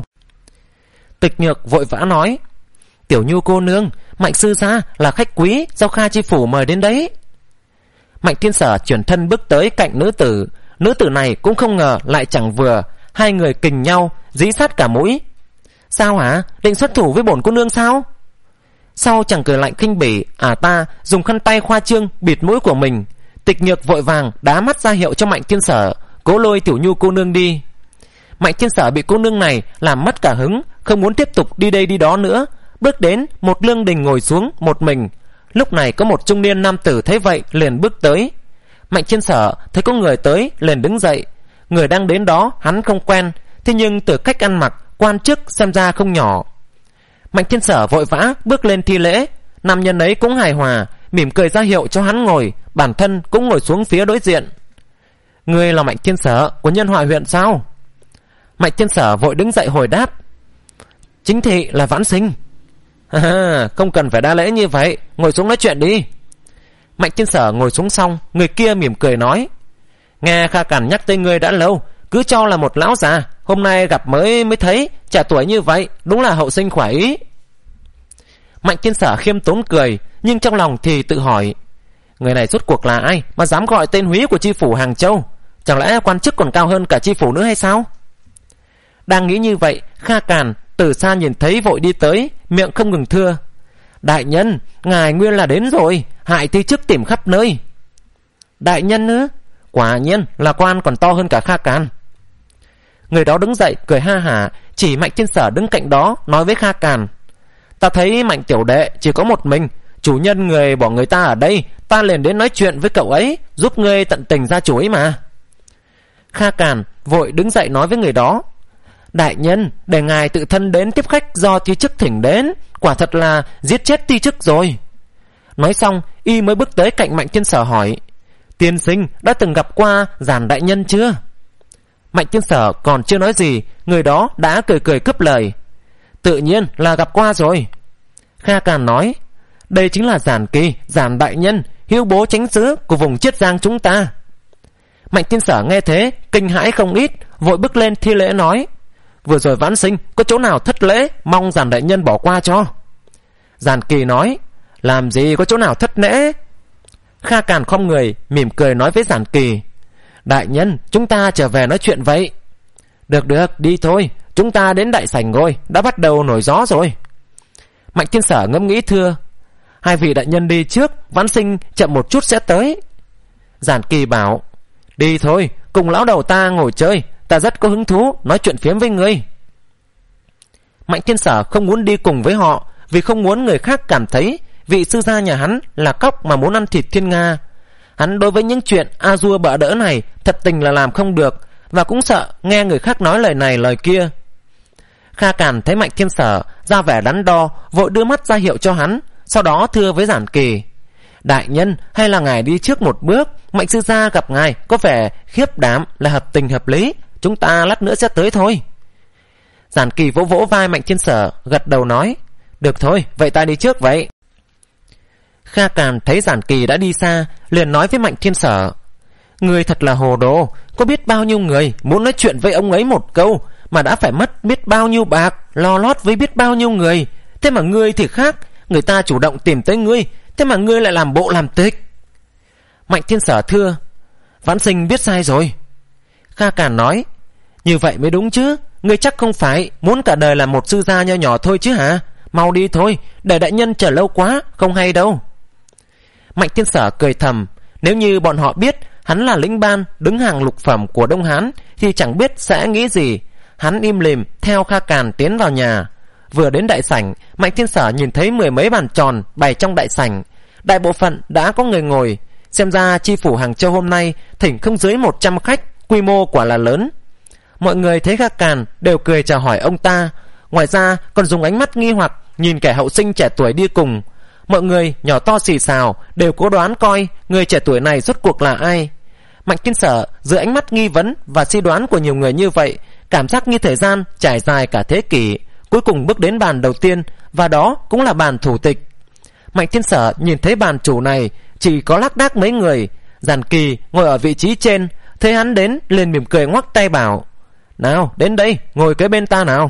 Tịch Nhược vội vã nói: Tiểu Nhu cô nương, Mạnh sư gia là khách quý do Kha chi phủ mời đến đấy. Mạnh Thiên Sở chuyển thân bước tới cạnh nữ tử, nữ tử này cũng không ngờ lại chẳng vừa, hai người kình nhau dí sát cả mũi. Sao hả, định xuất thủ với bổn cô nương sao? Sau chẳng cười lạnh khinh bỉ, à ta dùng khăn tay khoa trương bịt mũi của mình. Tịch Nhược vội vàng đá mắt ra hiệu cho Mạnh Thiên Sở, cố lôi Tiểu Nhu cô nương đi. Mạnh Thiên Sở bị cô nương này làm mất cả hứng, không muốn tiếp tục đi đây đi đó nữa, bước đến một lương đình ngồi xuống một mình. Lúc này có một trung niên nam tử thấy vậy liền bước tới. Mạnh Thiên Sở thấy có người tới liền đứng dậy. Người đang đến đó hắn không quen, thế nhưng từ cách ăn mặc, quan chức xem ra không nhỏ. Mạnh Thiên Sở vội vã bước lên thi lễ. Nam nhân ấy cũng hài hòa, mỉm cười ra hiệu cho hắn ngồi, bản thân cũng ngồi xuống phía đối diện. Ngươi là Mạnh Thiên Sở của Nhân Hòa huyện sao? Mạnh Thiên Sở vội đứng dậy hồi đáp: chính thị là Vãn Sinh. Ha, không cần phải đa lễ như vậy, ngồi xuống nói chuyện đi. Mạnh Thiên Sở ngồi xuống xong, người kia mỉm cười nói: nghe Kha Cản nhắc tới ngươi đã lâu, cứ cho là một lão già, hôm nay gặp mới mới thấy, trẻ tuổi như vậy, đúng là hậu sinh khỏe ý. Mạnh Thiên Sở khiêm tốn cười, nhưng trong lòng thì tự hỏi: người này rốt cuộc là ai mà dám gọi tên húy của chi phủ Hàng Châu? Chẳng lẽ quan chức còn cao hơn cả chi phủ nữa hay sao? Đang nghĩ như vậy, Kha Càn từ xa nhìn thấy vội đi tới, miệng không ngừng thưa: đại nhân, ngài nguyên là đến rồi, hại thi chức tìm khắp nơi. Đại nhân nữa? Quả nhiên là quan còn to hơn cả Kha Càn. Người đó đứng dậy cười ha hả, chỉ Mạnh Thiên Sở đứng cạnh đó nói với Kha Càn: ta thấy Mạnh tiểu đệ chỉ có một mình, chủ nhân người bỏ người ta ở đây, ta liền đến nói chuyện với cậu ấy, giúp ngươi tận tình ra chủ ấy mà. Kha Càn vội đứng dậy nói với người đó: đại nhân, để ngài tự thân đến tiếp khách do thi chức thỉnh đến, quả thật là giết chết thi chức rồi. Nói xong y mới bước tới cạnh Mạnh Thiên Sở hỏi: tiên sinh đã từng gặp qua Giản đại nhân chưa? Mạnh Thiên Sở còn chưa nói gì, người đó đã cười cười cướp lời: tự nhiên là gặp qua rồi. Kha Càn nói: đây chính là Giản Kỳ, Giản đại nhân, hiếu bố chánh xứ của vùng Chiết Giang chúng ta. Mạnh Thiên Sở nghe thế kinh hãi không ít, vội bước lên thi lễ nói: vừa rồi Vãn Sinh có chỗ nào thất lễ, mong Giản đại nhân bỏ qua cho. Giản Kỳ nói: làm gì có chỗ nào thất lễ. Kha Càn khom người mỉm cười nói với Giản Kỳ: đại nhân, chúng ta trở về nói chuyện vậy. Được được, đi thôi, chúng ta đến đại sảnh rồi, đã bắt đầu nổi gió rồi. Mạnh Thiên Sở ngẫm nghĩ thưa: hai vị đại nhân đi trước, Vãn Sinh chậm một chút sẽ tới. Giản Kỳ bảo: đi thôi, cùng lão đầu ta ngồi chơi, ta rất có hứng thú nói chuyện phiếm với ngươi. Mạnh Thiên Sở không muốn đi cùng với họ, vì không muốn người khác cảm thấy vị sư gia nhà hắn là cóc mà muốn ăn thịt thiên nga. Hắn đối với những chuyện a dua bợ đỡ này thật tình là làm không được, và cũng sợ nghe người khác nói lời này lời kia. Kha Càn thấy Mạnh Thiên Sở ra vẻ đắn đo, vội đưa mắt ra hiệu cho hắn, sau đó thưa với Giản Kỳ: đại nhân, hay là ngài đi trước một bước, Mạnh sư gia gặp ngài có vẻ khiếp đảm là hợp tình hợp lý, chúng ta lát nữa sẽ tới thôi. Giản Kỳ vỗ vỗ vai Mạnh Thiên Sở, gật đầu nói: được thôi, vậy ta đi trước vậy. Kha Càn thấy Giản Kỳ đã đi xa, liền nói với Mạnh Thiên Sở: người thật là hồ đồ, có biết bao nhiêu người muốn nói chuyện với ông ấy một câu mà đã phải mất biết bao nhiêu bạc, lo lót với biết bao nhiêu người. Thế mà ngươi thì khác, người ta chủ động tìm tới ngươi, thế mà ngươi lại làm bộ làm tịch. Mạnh Thiên Sở thưa: Vãn Sinh biết sai rồi. Kha Càn nói: Như vậy mới đúng chứ. Ngươi chắc không phải muốn cả đời làm một sư gia nho nhỏ thôi chứ hả? Mau đi thôi, để đại nhân chờ lâu quá không hay đâu. Mạnh Thiên Sở cười thầm. Nếu như bọn họ biết hắn là lĩnh ban đứng hàng lục phẩm của Đông Hán thì chẳng biết sẽ nghĩ gì. Hắn im lìm theo Kha Càn tiến vào nhà. Vừa đến đại sảnh, Mạnh Thiên Sở nhìn thấy mười mấy bàn tròn bày trong đại sảnh. Đại bộ phận đã có người ngồi. Xem ra chi phủ Hàng Châu hôm nay thỉnh không dưới một trăm khách, quy mô quả là lớn. Mọi người thấy Kha Càn đều cười chào hỏi ông ta. Ngoài ra còn dùng ánh mắt nghi hoặc nhìn kẻ hậu sinh trẻ tuổi đi cùng. Mọi người nhỏ to xì xào đều cố đoán coi người trẻ tuổi này rốt cuộc là ai. Mạnh Thiên Sở dưới ánh mắt nghi vấn và suy đoán của nhiều người như vậy, cảm giác như thời gian trải dài cả thế kỷ, cuối cùng bước đến bàn đầu tiên, và đó cũng là bàn thủ tịch. Mạnh Thiên Sở nhìn thấy bàn chủ này chỉ có lác đác mấy người. Giản Kỳ ngồi ở vị trí trên, thấy hắn đến liền mỉm cười ngoắc tay bảo: Nào đến đây, ngồi kế bên ta nào.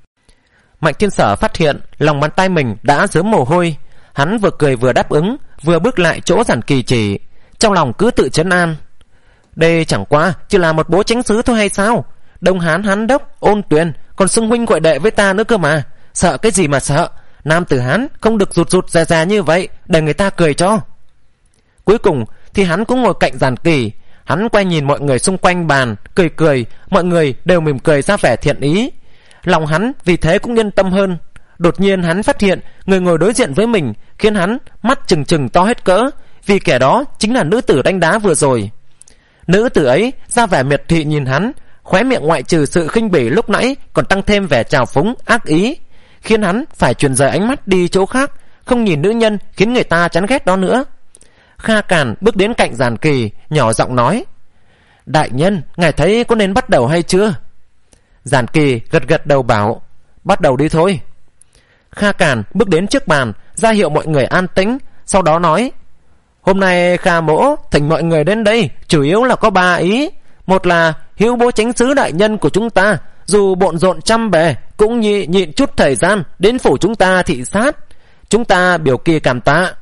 Mạnh Thiên Sở phát hiện lòng bàn tay mình đã rớm mồ hôi. Hắn vừa cười vừa đáp ứng, vừa bước lại chỗ Giản Kỳ chỉ, trong lòng cứ tự trấn an: Đây chẳng qua chỉ là một bố chánh sứ thôi hay sao? Đông Hán Hán Đốc Ôn Tuyền còn xưng huynh gọi đệ với ta nữa cơ mà. Sợ cái gì mà sợ? Nam tử Hán không được rụt rụt rè rè như vậy, để người ta cười cho. Cuối cùng thì hắn cũng ngồi cạnh Giản Kỳ. Hắn quay nhìn mọi người xung quanh bàn, cười cười. Mọi người đều mỉm cười ra vẻ thiện ý. Lòng hắn vì thế cũng yên tâm hơn. Đột nhiên hắn phát hiện người ngồi đối diện với mình khiến hắn mắt trừng trừng to hết cỡ, vì kẻ đó chính là nữ tử đánh đá vừa rồi. Nữ tử ấy ra vẻ miệt thị nhìn hắn, khóe miệng ngoại trừ sự khinh bỉ lúc nãy còn tăng thêm vẻ trào phúng ác ý, khiến hắn phải chuyển rời ánh mắt đi chỗ khác, không nhìn nữ nhân khiến người ta chán ghét đó nữa. Kha Càn bước đến cạnh Giản Kỳ, nhỏ giọng nói: Đại nhân, ngài thấy có nên bắt đầu hay chưa? Giản Kỳ gật gật đầu bảo: Bắt đầu đi thôi. Kha Càn bước đến trước bàn, ra hiệu mọi người an tĩnh, sau đó nói: Hôm nay Kha mỗ thỉnh mọi người đến đây chủ yếu là có ba ý. Một là hữu bố chánh sứ đại nhân của chúng ta dù bộn rộn trăm bề cũng nhị, nhịn chút thời gian đến phủ chúng ta thị sát, chúng ta biểu kỳ cảm tạ.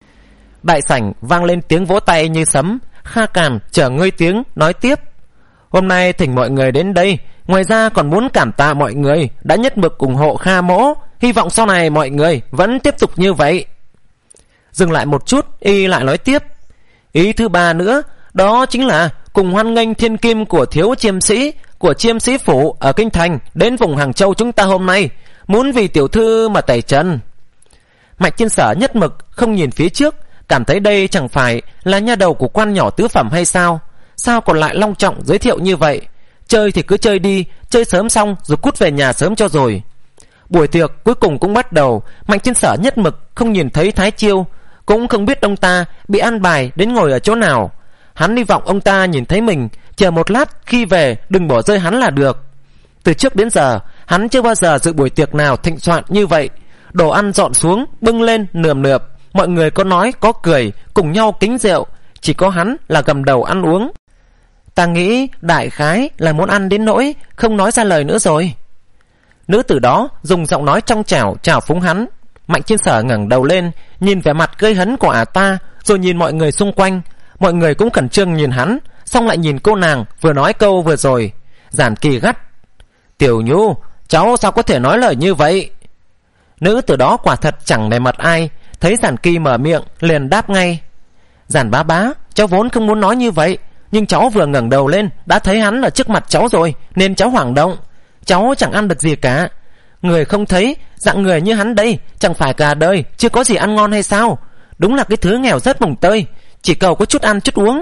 Đại sảnh vang lên tiếng vỗ tay như sấm. Kha Càn chờ ngơi tiếng nói tiếp: Hôm nay thỉnh mọi người đến đây, ngoài ra còn muốn cảm tạ mọi người đã nhất mực ủng hộ Kha mỗ, hy vọng sau này mọi người vẫn tiếp tục như vậy. Dừng lại một chút, y lại nói tiếp: Ý thứ ba nữa, đó chính là cùng hoan nghênh thiên kim của thiếu chiêm sĩ của chiêm sĩ phủ ở kinh thành đến vùng Hàng Châu chúng ta hôm nay, muốn vì tiểu thư mà tẩy trần. Mạnh Thiên Sở nhất mực không nhìn phía trước, cảm thấy đây chẳng phải là nha đầu của quan nhỏ tứ phẩm hay sao? Sao còn lại long trọng giới thiệu như vậy? Chơi thì cứ chơi đi, chơi sớm xong rồi cút về nhà sớm cho rồi. Buổi tiệc cuối cùng cũng bắt đầu. Mạnh Thiên Sở nhất mực không nhìn thấy Thái Chiêu, cũng không biết ông ta bị an bài đến ngồi ở chỗ nào. Hắn hy vọng ông ta nhìn thấy mình, chờ một lát khi về đừng bỏ rơi hắn là được. Từ trước đến giờ hắn chưa bao giờ dự buổi tiệc nào thịnh soạn như vậy. Đồ ăn dọn xuống bưng lên nườm nượp, mọi người có nói có cười, cùng nhau kính rượu, chỉ có hắn là gầm đầu ăn uống. Ta nghĩ đại khái là muốn ăn đến nỗi không nói ra lời nữa rồi. Nữ tử đó dùng giọng nói trong trẻo chào phúng hắn. Mạnh Thiên Sở ngẩng đầu lên, nhìn vẻ mặt gây hấn của ả ta, rồi nhìn mọi người xung quanh. Mọi người cũng khẩn trương nhìn hắn, xong lại nhìn cô nàng vừa nói câu vừa rồi. Giản Kỳ gắt: Tiểu Nhu, cháu sao có thể nói lời như vậy? Nữ tử đó quả thật chẳng nề mặt ai, thấy Giản Kỳ mở miệng liền đáp ngay: Giản bá bá, cháu vốn không muốn nói như vậy, nhưng cháu vừa ngẩng đầu lên đã thấy hắn ở trước mặt cháu rồi, nên cháu hoảng động. Cháu chẳng ăn được gì cả. Người không thấy, dạng người như hắn đây chẳng phải cả đời chưa có gì ăn ngon hay sao? Đúng là cái thứ nghèo rất mồng tơi, chỉ cầu có chút ăn chút uống.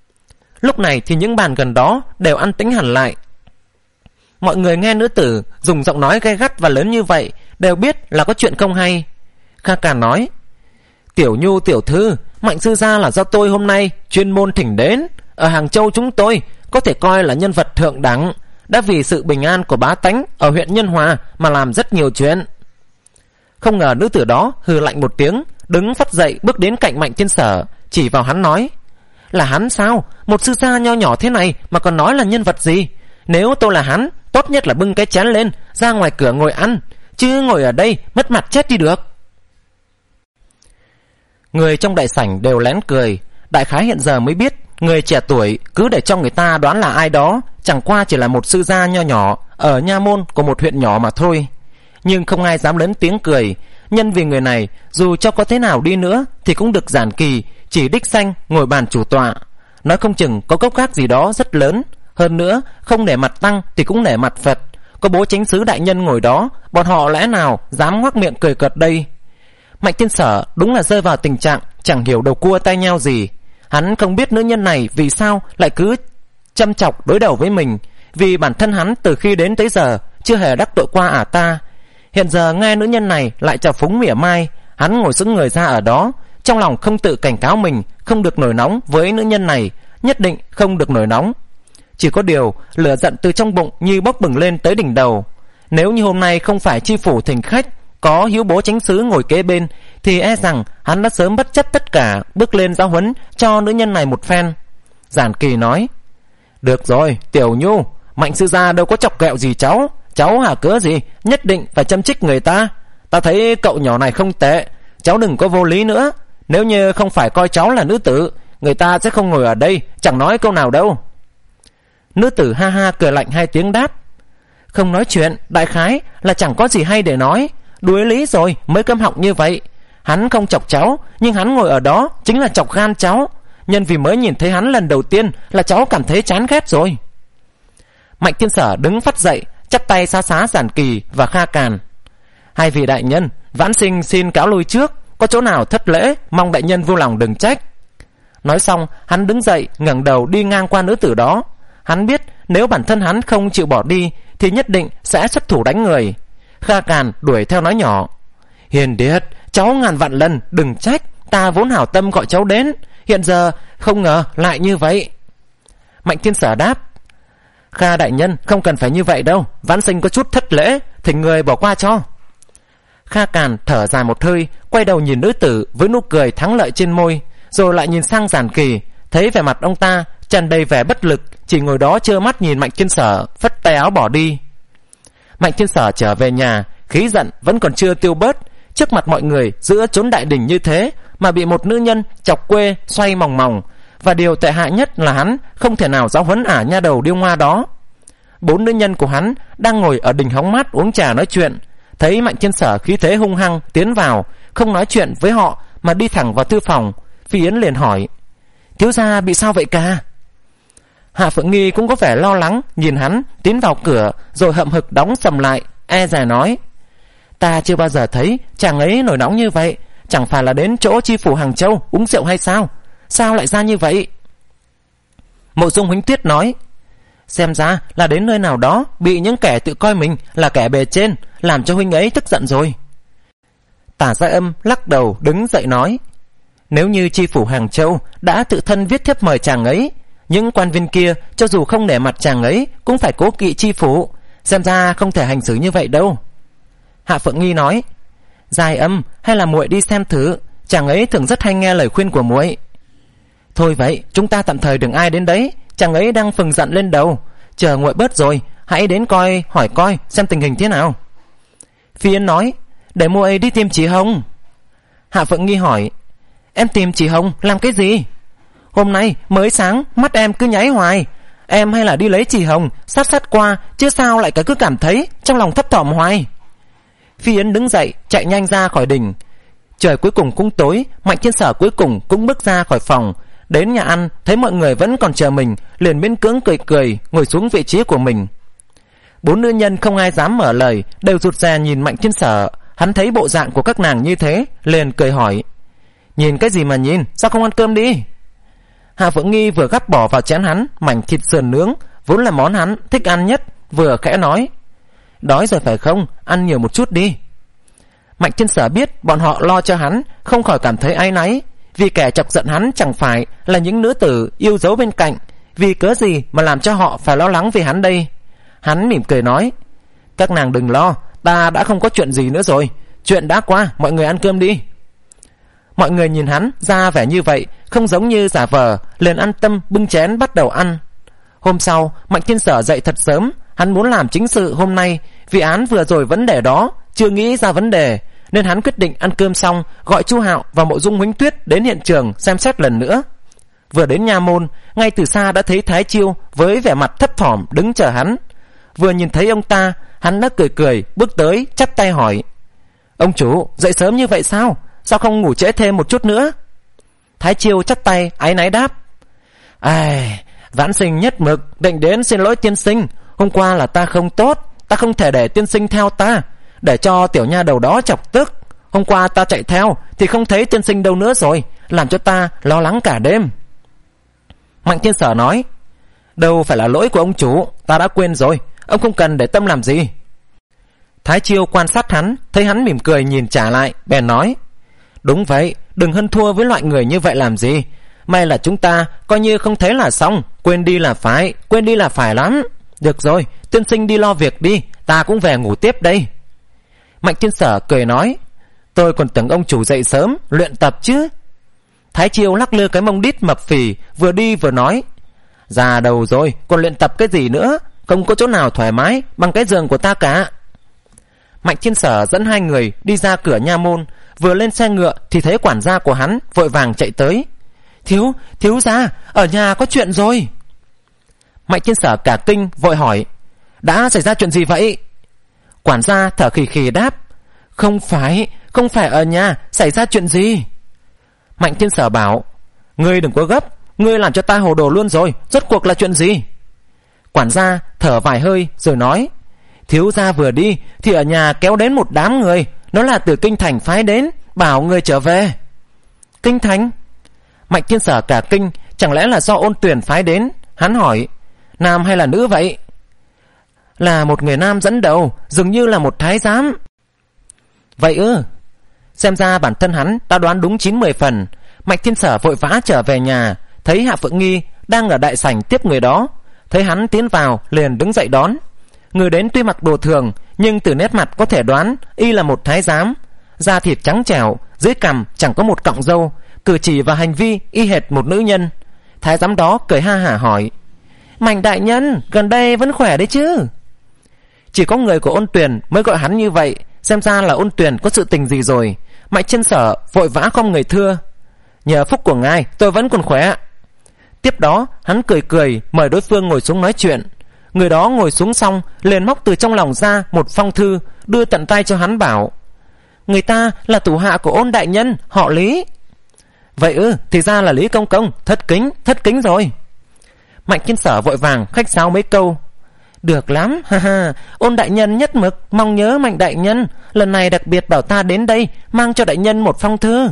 Lúc này thì những bàn gần đó đều an tĩnh hẳn lại. Mọi người nghe nữ tử dùng giọng nói gay gắt và lớn như vậy đều biết là có chuyện không hay. Kha Càn nói: Tiểu Nhu tiểu thư, Mạnh sư gia là do tôi hôm nay chuyên môn thỉnh đến. Ở Hàng Châu chúng tôi có thể coi là nhân vật thượng đẳng, đã vì sự bình an của bá tánh ở huyện Nhân Hòa mà làm rất nhiều chuyện. Không ngờ nữ tử đó hừ lạnh một tiếng, đứng phắt dậy bước đến cạnh Mạnh Thiên Sở, chỉ vào hắn nói: Là hắn sao? Một sư gia nho nhỏ thế này mà còn nói là nhân vật gì? Nếu tôi là hắn, tốt nhất là bưng cái chén lên ra ngoài cửa ngồi ăn, chứ ngồi ở đây mất mặt chết đi được. Người trong đại sảnh đều lén cười. Đại khái hiện giờ mới biết người trẻ tuổi cứ để cho người ta đoán là ai đó, chẳng qua chỉ là một sư gia nho nhỏ ở nha môn của một huyện nhỏ mà thôi. Nhưng không ai dám lớn tiếng cười, nhân vì người này dù cho có thế nào đi nữa thì cũng được Giản Kỳ chỉ đích danh ngồi bàn chủ tọa. Nói không chừng có gốc gác gì đó rất lớn. Hơn nữa, không nể mặt Tăng thì cũng nể mặt Phật. Có bố chánh sứ đại nhân ngồi đó, bọn họ lẽ nào dám ngoác miệng cười cợt đây? Mạnh Thiên Sở đúng là rơi vào tình trạng chẳng hiểu đầu cua tay nheo gì. Hắn không biết nữ nhân này vì sao lại cứ châm chọc đối đầu với mình, vì bản thân hắn từ khi đến tới giờ chưa hề đắc tội qua ả ta. Hiện giờ nghe nữ nhân này lại chào phúng mỉa mai, hắn ngồi sững người ra ở đó, trong lòng không tự cảnh cáo mình không được nổi nóng với nữ nhân này, nhất định không được nổi nóng. Chỉ có điều lửa giận từ trong bụng như bốc bừng lên tới đỉnh đầu. Nếu như hôm nay không phải chi phủ thỉnh khách, có hiếu bố chánh sứ ngồi kế bên, thì e rằng hắn đã sớm bất chấp tất cả bước lên giáo huấn cho nữ nhân này một phen. Giản Kỳ nói: được rồi Tiểu Nhu, Mạnh sư gia đâu có chọc ghẹo gì cháu, cháu hả cớ gì nhất định phải châm chích người ta. Ta thấy cậu nhỏ này không tệ, cháu đừng có vô lý nữa. Nếu như không phải coi cháu là nữ tử, người ta sẽ không ngồi ở đây chẳng nói câu nào đâu. Nữ tử ha ha cười lạnh hai tiếng đáp: không nói chuyện, đại khái là chẳng có gì hay để nói. Đuối lý rồi mới câm họng như vậy. Hắn không chọc cháu, nhưng hắn ngồi ở đó chính là chọc gan cháu. Nhân vì mới nhìn thấy hắn lần đầu tiên là cháu cảm thấy chán ghét rồi. Mạnh Thiên Sở đứng phắt dậy, chắp tay xá xá Giản Kỳ và Kha Càn: hai vị đại nhân, vãn sinh xin cáo lui trước, có chỗ nào thất lễ mong đại nhân vui lòng đừng trách. Nói xong hắn đứng dậy ngẩng đầu đi ngang qua nữ tử đó. Hắn biết nếu bản thân hắn không chịu bỏ đi thì nhất định sẽ xuất thủ đánh người. Kha Càn đuổi theo nói nhỏ: Hiền Điệt, cháu ngàn vạn lần đừng trách, ta vốn hảo tâm gọi cháu đến, hiện giờ không ngờ lại như vậy. Mạnh Thiên Sở đáp: Kha đại nhân không cần phải như vậy đâu, vãn sinh có chút thất lễ, thỉnh người bỏ qua cho. Kha Càn thở dài một hơi, quay đầu nhìn nữ tử với nụ cười thắng lợi trên môi, rồi lại nhìn sang Giản Kỳ, thấy vẻ mặt ông ta tràn đầy vẻ bất lực, chỉ ngồi đó trơ mắt nhìn Mạnh Thiên Sở phất tay áo bỏ đi. Mạnh Thiên Sở trở về nhà, khí giận vẫn còn chưa tiêu bớt. Trước mặt mọi người giữa chốn đại đình như thế mà bị một nữ nhân chọc quê xoay mòng mòng, và điều tệ hại nhất là hắn không thể nào giáo huấn ả nha đầu điêu ngoa đó. Bốn nữ nhân của hắn đang ngồi ở đình hóng mát uống trà nói chuyện, thấy Mạnh Thiên Sở khí thế hung hăng tiến vào, không nói chuyện với họ mà đi thẳng vào thư phòng. Phi Yến liền hỏi: thiếu gia bị sao vậy ca? Hạ Phượng Nghi cũng có vẻ lo lắng nhìn hắn tiến vào cửa, rồi hậm hực đóng sầm lại, e dè nói: ta chưa bao giờ thấy chàng ấy nổi nóng như vậy, chẳng phải là đến chỗ chi phủ Hàng Châu uống rượu hay sao? Sao lại ra như vậy? Mộ Dung Huỳnh Tuyết nói: xem ra là đến nơi nào đó bị những kẻ tự coi mình là kẻ bề trên làm cho huynh ấy tức giận rồi. Tả Gia Âm lắc đầu đứng dậy nói: nếu như chi phủ Hàng Châu đã tự thân viết thiếp mời chàng ấy, những quan viên kia cho dù không nể mặt chàng ấy cũng phải cố kỵ chi phủ, xem ra không thể hành xử như vậy đâu. Hạ Phượng Nghi nói: Giai Âm, hay là muội đi xem thử, chàng ấy thường rất hay nghe lời khuyên của muội. Thôi vậy, chúng ta tạm thời đừng ai đến đấy, chàng ấy đang phừng giận lên đầu, chờ nguội bớt rồi hãy đến coi hỏi coi xem tình hình thế nào. Phi Yến nói: để muội đi tìm chị Hồng. Hạ Phượng Nghi hỏi: em tìm chị Hồng làm cái gì? Hôm nay mới sáng mắt em cứ nháy hoài, em hay là đi lấy chị Hồng sát sát qua, chứ sao lại cứ cảm thấy trong lòng thấp thỏm hoài. Phi Yến đứng dậy chạy nhanh ra khỏi đình. Trời cuối cùng cũng tối, Mạnh Thiên Sở cuối cùng cũng bước ra khỏi phòng, đến nhà ăn thấy mọi người vẫn còn chờ mình, liền miễn cưỡng cười cười ngồi xuống vị trí của mình. Bốn nữ nhân không ai dám mở lời, đều rụt rè nhìn Mạnh Thiên Sở. Hắn thấy bộ dạng của các nàng như thế, liền cười hỏi: nhìn cái gì mà nhìn, sao không ăn cơm đi? Hạ Phượng Nghi vừa gắp bỏ vào chén hắn mảnh thịt sườn nướng, vốn là món hắn thích ăn nhất, vừa khẽ nói: đói rồi phải không, ăn nhiều một chút đi. Mạnh Thiên Sở biết bọn họ lo cho hắn, không khỏi cảm thấy áy náy, vì kẻ chọc giận hắn chẳng phải là những nữ tử yêu dấu bên cạnh, vì cớ gì mà làm cho họ phải lo lắng vì hắn đây. Hắn mỉm cười nói: các nàng đừng lo, ta đã không có chuyện gì nữa rồi, chuyện đã qua, mọi người ăn cơm đi. Mọi người nhìn hắn ra vẻ như vậy, không giống như giả vờ, liền an tâm bưng chén bắt đầu ăn. Hôm sau, Mạnh Thiên Sở dậy thật sớm, hắn muốn làm chính sự hôm nay, vì án vừa rồi vấn đề đó chưa nghĩ ra vấn đề, nên hắn quyết định ăn cơm xong gọi Chu Hạo và Mộ Dung Huỳnh Tuyết đến hiện trường xem xét lần nữa. Vừa đến nha môn, ngay từ xa đã thấy Thái Chiêu với vẻ mặt thấp thỏm đứng chờ hắn. Vừa nhìn thấy ông ta, hắn đã cười cười bước tới chắp tay hỏi: "Ông chủ, dậy sớm như vậy sao? Sao không ngủ trễ thêm một chút nữa?" Thái Chiêu chắp tay áy náy đáp: "Ai, vãn sinh nhất mực định đến xin lỗi tiên sinh. Hôm qua là ta không tốt, ta không thể để tiên sinh theo ta, để cho tiểu nha đầu đó chọc tức. Hôm qua ta chạy theo thì không thấy tiên sinh đâu nữa rồi, làm cho ta lo lắng cả đêm." Mạnh Thiên Sở nói: "Đâu phải là lỗi của ông chủ, ta đã quên rồi, ông không cần để tâm làm gì." Thái Chiêu quan sát hắn, thấy hắn mỉm cười nhìn trả lại, bèn nói: "Đúng vậy, đừng hơn thua với loại người như vậy làm gì. May là chúng ta coi như không thấy là xong, quên đi là phải, quên đi là phải lắm. Được rồi, tiên sinh đi lo việc đi, ta cũng về ngủ tiếp đây." Mạnh Thiên Sở cười nói: "Tôi còn tưởng ông chủ dậy sớm luyện tập chứ." Thái Chiêu lắc lư cái mông đít mập phì, vừa đi vừa nói: "Già đầu rồi, còn luyện tập cái gì nữa, không có chỗ nào thoải mái bằng cái giường của ta cả." Mạnh Thiên Sở dẫn hai người đi ra cửa nha môn, vừa lên xe ngựa thì thấy quản gia của hắn vội vàng chạy tới: "Thiếu, thiếu gia, ở nhà có chuyện rồi." Mạnh Thiên Sở cả kinh vội hỏi: "Đã xảy ra chuyện gì vậy?" Quản gia thở khì khì đáp: Không phải, không phải ở nhà xảy ra chuyện gì." Mạnh Thiên Sở bảo: "Ngươi đừng có gấp, ngươi làm cho ta hồ đồ luôn rồi, rốt cuộc là chuyện gì?" Quản gia thở vài hơi rồi nói: "Thiếu gia vừa đi thì ở nhà kéo đến một đám người, nó là từ kinh thành phái đến, bảo người trở về." "Kinh thành?" Mạnh Thiên Sở cả kinh, chẳng lẽ là do Ôn Tuyền phái đến? Hắn hỏi: "Nam hay là nữ vậy?" "Là một người nam dẫn đầu, dường như là một thái giám." "Vậy ư?" Xem ra bản thân hắn đã đoán đúng chín mười phần. Mạnh Thiên Sở vội vã trở về nhà, thấy Hạ Phượng Nghi đang ở đại sảnh tiếp người đó, thấy hắn tiến vào liền đứng dậy đón. Người đến tuy mặc đồ thường, nhưng từ nét mặt có thể đoán y là một thái giám. Da thịt trắng trẻo, dưới cằm chẳng có một cọng râu, cử chỉ và hành vi y hệt một nữ nhân. Thái giám đó cười ha hả hỏi: "Mạnh đại nhân, gần đây vẫn khỏe đấy chứ?" Chỉ có người của Ôn Tuyền mới gọi hắn như vậy, xem ra là Ôn Tuyền có sự tình gì rồi. Mạnh Thiên Sở vội vã không người thưa: "Nhờ phúc của ngài, tôi vẫn còn khỏe." Tiếp đó hắn cười cười mời đối phương ngồi xuống nói chuyện. Người đó ngồi xuống xong liền móc từ trong lòng ra một phong thư, đưa tận tay cho hắn bảo: "Người ta là thủ hạ của Ôn đại nhân, họ Lý." "Vậy ư, thì ra là Lý công công, thất kính, thất kính rồi." Mạnh Thiên Sở vội vàng khách sáo mấy câu: "Được lắm, ha ha, Ôn đại nhân nhất mực mong nhớ Mạnh đại nhân, lần này đặc biệt bảo ta đến đây mang cho đại nhân một phong thư."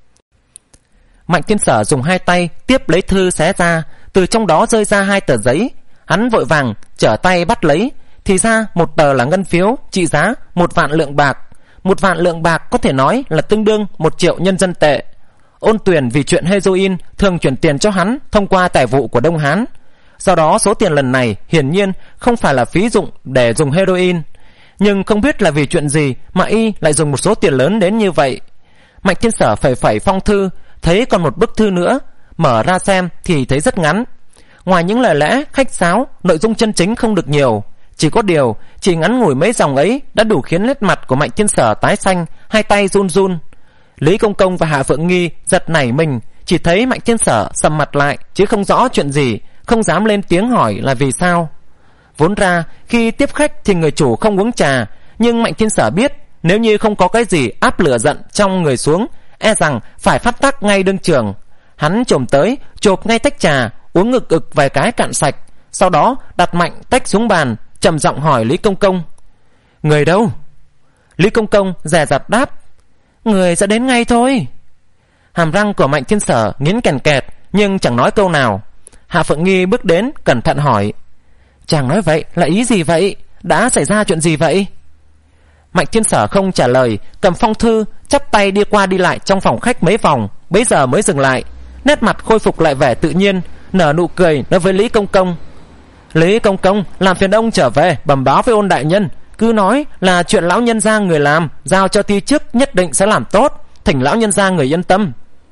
Mạnh Thiên Sở dùng hai tay tiếp lấy thư xé ra, từ trong đó rơi ra hai tờ giấy. Hắn vội vàng trở tay bắt lấy, thì ra một tờ là ngân phiếu trị giá một vạn lượng bạc. Một vạn lượng bạc có thể nói là tương đương một triệu nhân dân tệ. Ôn Tuyền vì chuyện heroin thường chuyển tiền cho hắn thông qua tài vụ của Đông Hán, do đó số tiền lần này hiển nhiên không phải là phí dụng để dùng heroin. Nhưng không biết là vì chuyện gì mà y lại dùng một số tiền lớn đến như vậy. Mạnh Thiên Sở phẩy phẩy phong thư, thấy còn một bức thư nữa, mở ra xem thì thấy rất ngắn. Ngoài những lời lẽ khách sáo, nội dung chân chính không được nhiều. Chỉ có điều, chỉ ngắn ngủi mấy dòng ấy đã đủ khiến nét mặt của Mạnh Thiên Sở tái xanh, hai tay run run. Lý Công Công và Hạ Phượng Nghi giật nảy mình, chỉ thấy Mạnh Thiên Sở sầm mặt lại chứ không rõ chuyện gì, không dám lên tiếng hỏi là vì sao. Vốn ra khi tiếp khách thì người chủ không uống trà, nhưng Mạnh Thiên Sở biết nếu như không có cái gì áp lửa giận trong người xuống, e rằng phải phát tác ngay đương trường. Hắn chồm tới chộp ngay tách trà, uống ngực ực vài cái cạn sạch, sau đó đặt mạnh tách xuống bàn, trầm giọng hỏi Lý Công Công: "Người đâu?" Lý Công Công dè dặt đáp: "Người sẽ đến ngay thôi." Hàm răng của Mạnh Thiên Sở nghiến kèn kẹt nhưng chẳng nói câu nào. Hạ Phượng Nghi bước đến cẩn thận hỏi: "Chàng nói vậy là ý gì vậy? Đã xảy ra chuyện gì vậy?" Mạnh Thiên Sở không trả lời, cầm phong thư chắp tay đi qua đi lại trong phòng khách mấy vòng, bấy giờ mới dừng lại, nét mặt khôi phục lại vẻ tự nhiên, nở nụ cười nói với Lý Công Công: "Lý Công Công, làm phiền ông trở về bẩm báo với Ôn đại nhân, cứ nói là chuyện lão nhân gia người làm, giao cho ti chức nhất định sẽ làm tốt, thỉnh lão nhân gia người yên tâm."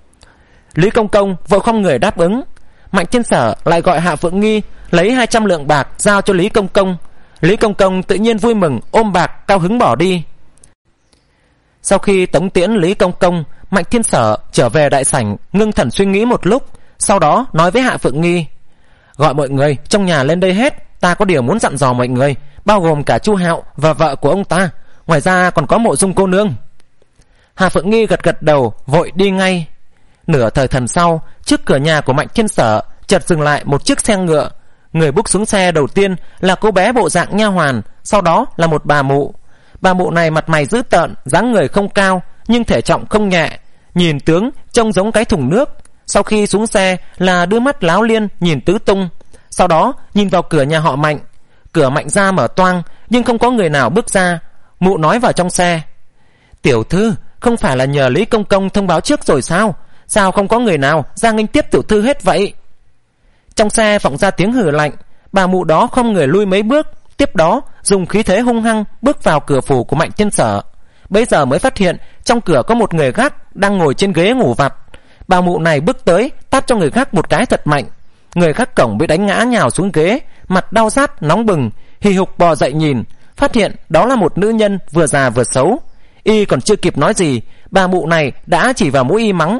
Lý Công Công vội không người đáp ứng. Mạnh Thiên Sở lại gọi Hạ Phượng Nghi lấy hai trăm lượng bạc giao cho Lý Công Công. Lý Công Công tự nhiên vui mừng, ôm bạc cao hứng bỏ đi. Sau khi tống tiễn Lý Công Công, Mạnh Thiên Sở trở về đại sảnh, ngưng thần suy nghĩ một lúc, Sau đó nói với Hạ Phượng Nghi: Gọi mọi người trong nhà lên đây hết, ta có điều muốn dặn dò mọi người, bao gồm cả Chu Hạo và vợ của ông ta. Ngoài ra còn có Mộ Dung cô nương. Hạ Phượng Nghi gật gật đầu, vội đi ngay. Nửa thời thần sau, trước cửa nhà của Mạnh Thiên Sở chợt dừng lại một chiếc xe ngựa. Người bước xuống xe đầu tiên là cô bé bộ dạng nha hoàn, sau đó là một bà mụ. Bà mụ này mặt mày dữ tợn, dáng người không cao nhưng thể trọng không nhẹ, nhìn tướng trông giống cái thùng nước. Sau khi xuống xe là đưa mắt láo liên nhìn tứ tung, sau đó nhìn vào cửa nhà họ Mạnh. Cửa Mạnh ra mở toang nhưng không có người nào bước ra. Mụ nói vào trong xe: Tiểu thư, không phải là nhờ Lý Công Công thông báo trước rồi sao? Sao không có người nào ra nghênh tiếp tiểu thư hết vậy? Trong xe vọng ra tiếng hừ lạnh. Bà mụ đó không người lui mấy bước, tiếp đó dùng khí thế hung hăng bước vào cửa phủ của Mạnh Thiên Sở. Bây giờ mới phát hiện trong cửa có một người gác đang ngồi trên ghế ngủ vặt. Bà mụ này bước tới tát cho người gác một cái thật mạnh. Người gác cổng bị đánh ngã nhào xuống ghế, mặt đau rát nóng bừng, hì hục bò dậy nhìn, phát hiện đó là một nữ nhân vừa già vừa xấu. Y còn chưa kịp nói gì, bà mụ này đã chỉ vào mũi y mắng: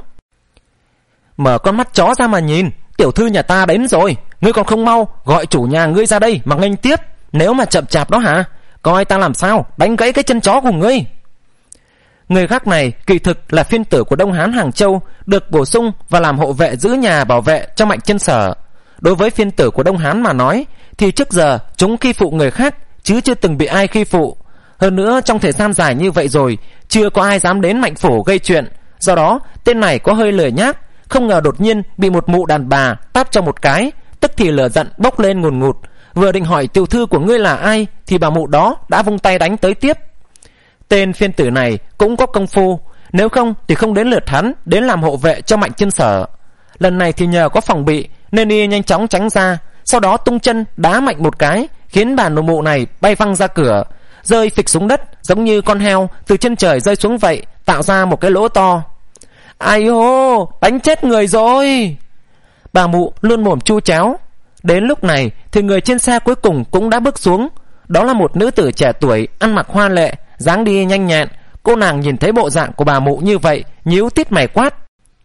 Mở con mắt chó ra mà nhìn, tiểu thư nhà ta đến rồi, ngươi còn không mau gọi chủ nhà ngươi ra đây mà nghênh tiếp. Nếu mà chậm chạp đó hả, coi ta làm sao đánh gãy cái chân chó của ngươi. Người gác này kỳ thực là phiên tử của Đông Hán Hàng Châu, được bổ sung và làm hộ vệ giữ nhà bảo vệ cho Mạnh Thiên Sở. Đối với phiên tử của Đông Hán mà nói thì trước giờ chúng khi phụ người khác chứ chưa từng bị ai khi phụ. Hơn nữa trong thời gian dài như vậy rồi chưa có ai dám đến Mạnh phủ gây chuyện. Do đó tên này có hơi lười nhác, không ngờ đột nhiên bị một mụ đàn bà tát cho một cái, tức thì lửa giận bốc lên ngùn ngụt. Vừa định hỏi tiểu thư của ngươi là ai thì bà mụ đó đã vung tay đánh tới tiếp. Tên phiên tử này cũng có công phu, nếu không thì không đến lượt hắn đến làm hộ vệ cho Mạnh Thiên Sở. Lần này thì nhờ có phòng bị nên y nhanh chóng tránh ra, sau đó tung chân đá mạnh một cái, khiến bà nô mụ này bay văng ra cửa, rơi phịch xuống đất giống như con heo từ trên trời rơi xuống vậy, tạo ra một cái lỗ to. Ai hô, đánh chết người rồi. Bà mụ luôn mồm chu cháo. Đến lúc này thì người trên xe cuối cùng cũng đã bước xuống. Đó là một nữ tử trẻ tuổi, ăn mặc hoa lệ, dáng đi nhanh nhẹn. Cô nàng nhìn thấy bộ dạng của bà mụ như vậy, nhíu tít mày quát: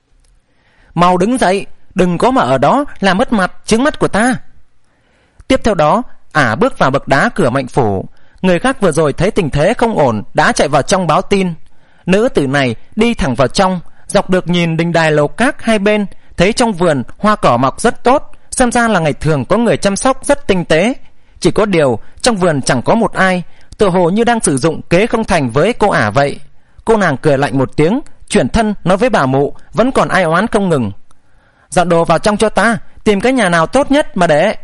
Mau đứng dậy, đừng có mà ở đó làm mất mặt trước mắt của ta. Tiếp theo đó ả bước vào bậc đá cửa Mạnh phủ. Người khác vừa rồi thấy tình thế không ổn đã chạy vào trong báo tin. Nữ tử này đi thẳng vào trong, dọc được nhìn đình đài lầu các hai bên, thấy trong vườn hoa cỏ mọc rất tốt, xem ra là ngày thường có người chăm sóc rất tinh tế. Chỉ có điều trong vườn chẳng có một ai, tựa hồ như đang sử dụng kế không thành với cô ả vậy. Cô nàng cười lạnh một tiếng, chuyển thân nói với bà mụ vẫn còn ai oán không ngừng: Dọn đồ vào trong cho ta, tìm cái nhà nào tốt nhất mà để.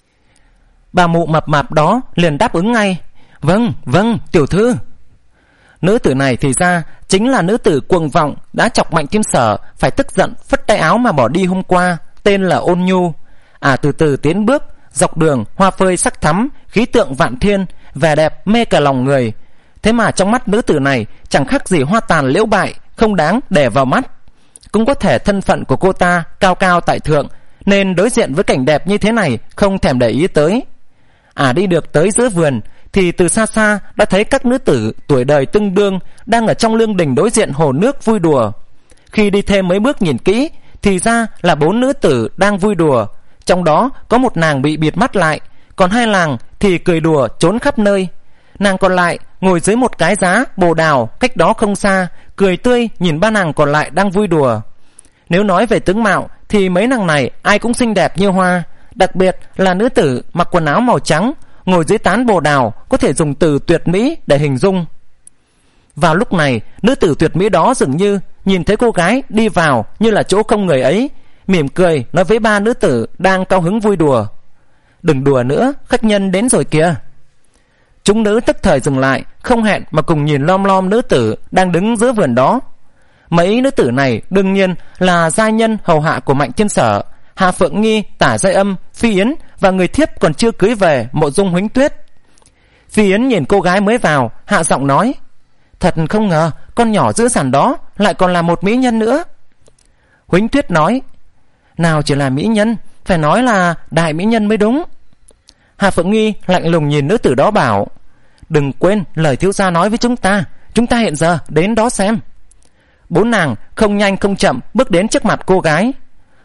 Bà mụ mập mạp đó liền đáp ứng ngay: Vâng, vâng, tiểu thư. Nữ tử này thì ra chính là nữ tử cuồng vọng đã chọc Mạnh Thiên Sở phải tức giận phất tay áo mà bỏ đi hôm qua, tên là Ôn Nhu. À từ từ tiến bước, dọc đường hoa phơi sắc thắm, khí tượng vạn thiên, vẻ đẹp mê cả lòng người. Thế mà trong mắt nữ tử này chẳng khác gì hoa tàn liễu bại, không đáng để vào mắt. Cũng có thể thân phận của cô ta cao cao tại thượng, nên đối diện với cảnh đẹp như thế này không thèm để ý tới. À đi được tới giữa vườn thì từ xa xa đã thấy các nữ tử tuổi đời tương đương đang ở trong lương đình đối diện hồ nước vui đùa. Khi đi thêm mấy bước nhìn kỹ thì ra là bốn nữ tử đang vui đùa. Trong đó có một nàng bị bịt mắt lại, còn hai nàng thì cười đùa trốn khắp nơi. Nàng còn lại ngồi dưới một cái giá bồ đào cách đó không xa, cười tươi nhìn ba nàng còn lại đang vui đùa. Nếu nói về tướng mạo thì mấy nàng này ai cũng xinh đẹp như hoa, đặc biệt là nữ tử mặc quần áo màu trắng ngồi dưới tán bồ đào có thể dùng từ tuyệt mỹ để hình dung. Vào lúc này, nữ tử tuyệt mỹ đó dường như nhìn thấy cô gái đi vào như là chỗ không người ấy, mỉm cười nói với ba nữ tử đang cao hứng vui đùa: Đừng đùa nữa, khách nhân đến rồi kìa. Chúng nữ tức thời dừng lại, không hẹn mà cùng nhìn lom lom nữ tử đang đứng giữa vườn đó. Mấy nữ tử này đương nhiên là gia nhân hầu hạ của Mạnh Thiên Sở, Hà Phượng Nghi, Tả Giai Âm, Phi Yến và người thiếp còn chưa cưới về Mộ Dung Huánh Tuyết. Phi Yến nhìn cô gái mới vào, hạ giọng nói: Thật không ngờ con nhỏ giữa sàn đó lại còn là một mỹ nhân nữa. Huánh Tuyết nói: Nào chỉ là mỹ nhân, phải nói là đại mỹ nhân mới đúng. Hà Phượng Nghi lạnh lùng nhìn nữ tử đó bảo: Đừng quên lời thiếu gia nói với chúng ta, chúng ta hiện giờ đến đó xem. Bốn nàng không nhanh không chậm bước đến trước mặt cô gái.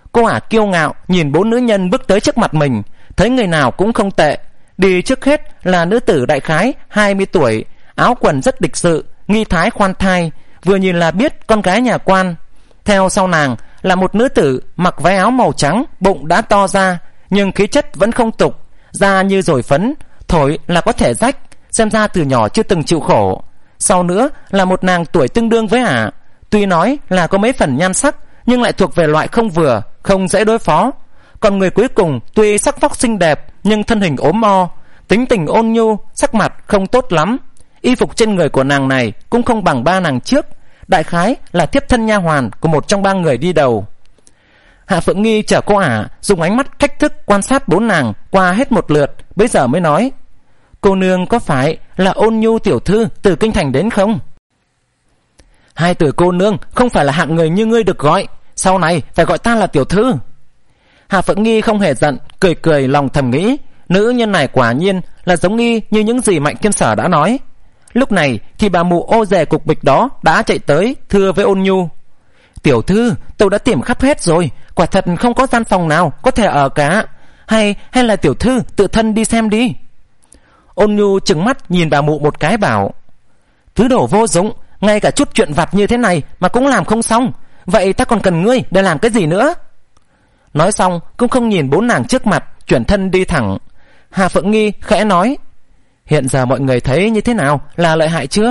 Cô ả kiêu ngạo nhìn bốn nữ nhân bước tới trước mặt mình, thấy người nào cũng không tệ. Đi trước hết là nữ tử đại khái hai mươi tuổi, áo quần rất lịch sự, nghi thái khoan thai, vừa nhìn là biết con gái nhà quan. Theo sau nàng là một nữ tử mặc váy áo màu trắng, bụng đã to ra nhưng khí chất vẫn không tục, da như dồi phấn, thổi là có thể rách, xem ra từ nhỏ chưa từng chịu khổ. Sau nữa là một nàng tuổi tương đương với ả, tuy nói là có mấy phần nhan sắc nhưng lại thuộc về loại không vừa, không dễ đối phó. Còn người cuối cùng tuy sắc vóc xinh đẹp nhưng thân hình ốm mo, tính tình ôn nhu, sắc mặt không tốt lắm. Y phục trên người của nàng này cũng không bằng ba nàng trước, đại khái là thiếp thân nha hoàn của một trong ba người đi đầu. Hạ Phượng Nghi chở cô ả dùng ánh mắt thách thức quan sát bốn nàng qua hết một lượt, bây giờ mới nói: cô nương có phải là Ôn Nhu tiểu thư từ kinh thành đến không? Hai từ cô nương không phải là hạng người như ngươi được gọi, sau này phải gọi ta là tiểu thư. Hạ Phượng Nghi không hề giận, cười cười lòng thầm nghĩ, nữ nhân này quả nhiên là giống y như những gì Mạnh Thiên Sở đã nói. Lúc này thì bà mụ ô dề cục bịch đó đã chạy tới thưa với Ôn Nhu: tiểu thư, tôi đã tìm khắp hết rồi, quả thật không có gian phòng nào có thể ở cả. Hay hay là tiểu thư tự thân đi xem đi. Ôn Nhu trừng mắt nhìn bà mụ một cái bảo: thứ đồ vô dụng, ngay cả chút chuyện vặt như thế này mà cũng làm không xong, vậy ta còn cần ngươi để làm cái gì nữa? Nói xong cũng không nhìn bốn nàng trước mặt, chuyển thân đi thẳng. Hà Phượng Nghi khẽ nói: hiện giờ mọi người thấy như thế nào, là lợi hại chưa?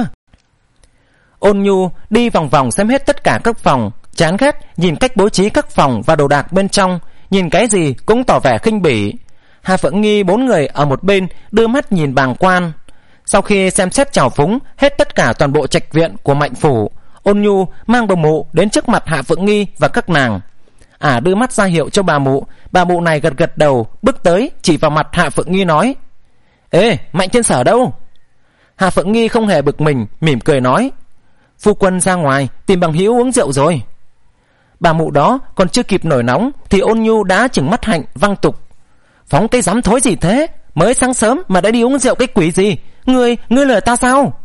Ôn Nhu đi vòng vòng xem hết tất cả các phòng, chán ghét nhìn cách bố trí các phòng và đồ đạc bên trong, nhìn cái gì cũng tỏ vẻ khinh bỉ. Hà Phượng Nghi bốn người ở một bên đưa mắt nhìn bàng quan. Sau khi xem xét trào phúng hết tất cả toàn bộ trạch viện của Mạnh phủ, Ôn Nhu mang bà mụ đến trước mặt Hạ Phượng Nghi và các nàng. Ả à, đưa mắt ra hiệu cho bà mụ. Bà mụ này gật gật đầu, bước tới chỉ vào mặt Hạ Phượng Nghi nói: ê, Mạnh Thiên Sở đâu? Hạ Phượng Nghi không hề bực mình, mỉm cười nói: phu quân ra ngoài tìm bằng hữu uống rượu rồi. Bà mụ đó còn chưa kịp nổi nóng thì Ôn Nhu đã trừng mắt hạnh văng tục: phóng cái dám thối gì thế, mới sáng sớm mà đã đi uống rượu cái quỷ gì? Ngươi, ngươi lừa ta sao?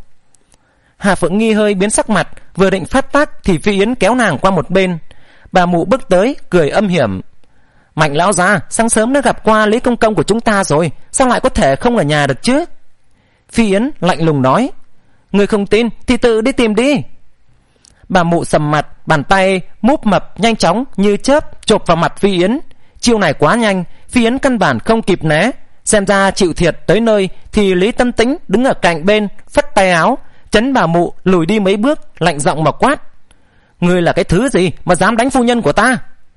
Hạ Phượng Nghi hơi biến sắc mặt, vừa định phát tác thì Phi Yến kéo nàng qua một bên. Bà mụ bước tới cười âm hiểm: Mạnh lão gia sáng sớm đã gặp qua Lý công công của chúng ta rồi, sao lại có thể không ở nhà được chứ? Phi Yến lạnh lùng nói: ngươi không tin thì tự đi tìm đi. Bà mụ sầm mặt, bàn tay múp mập nhanh chóng như chớp chộp vào mặt Phi Yến. Chiêu này quá nhanh, Phi Yến căn bản không kịp né. Xem ra chịu thiệt tới nơi thì Lý Tâm Tĩnh đứng ở cạnh bên phất tay áo chấn bà mụ lùi đi mấy bước, lạnh giọng mà quát: ngươi là cái thứ gì mà dám đánh phu nhân của ta?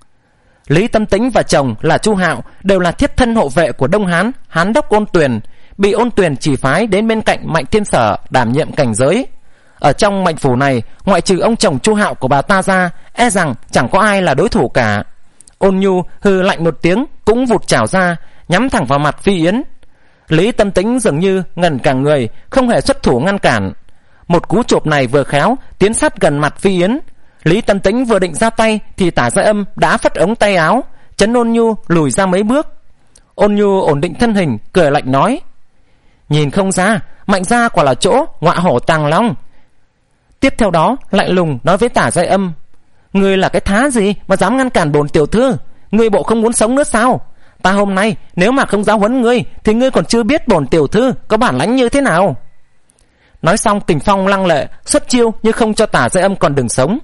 Lý Tâm Tĩnh và chồng là Chu Hạo đều là thiếp thân hộ vệ của Đông Hán Hán đốc Ôn Tuyền, bị Ôn Tuyền chỉ phái đến bên cạnh Mạnh Thiên Sở đảm nhiệm cảnh giới. Ở trong Mạnh phủ này, ngoại trừ ông chồng Chu Hạo của bà ta ra, e rằng chẳng có ai là đối thủ cả. Ôn Nhu hừ lạnh một tiếng, cũng vụt chảo ra nhắm thẳng vào mặt Phi Yến. Lý Tâm Tĩnh dường như ngẩn cả người, không hề xuất thủ ngăn cản. Một cú chộp này vừa khéo tiến sát gần mặt Phi Yến. Lý Tâm Tĩnh vừa định ra tay thì Tả Gia Âm đã phất ống tay áo chấn Ôn Nhu lùi ra mấy bước. Ôn Nhu ổn định thân hình, cười lạnh nói: nhìn không ra, Mạnh gia quả là chỗ ngọa hổ tàng long. Tiếp theo đó lạnh lùng nói với Tả Gia Âm: ngươi là cái thá gì mà dám ngăn cản bổn tiểu thư? Ngươi bộ không muốn sống nữa sao? Ta hôm nay nếu mà không giáo huấn ngươi thì ngươi còn chưa biết bổn tiểu thư có bản lãnh như thế nào. Nói xong Kình Phong lăng lệ xuất chiêu như không cho Tả Gia Âm còn đường sống.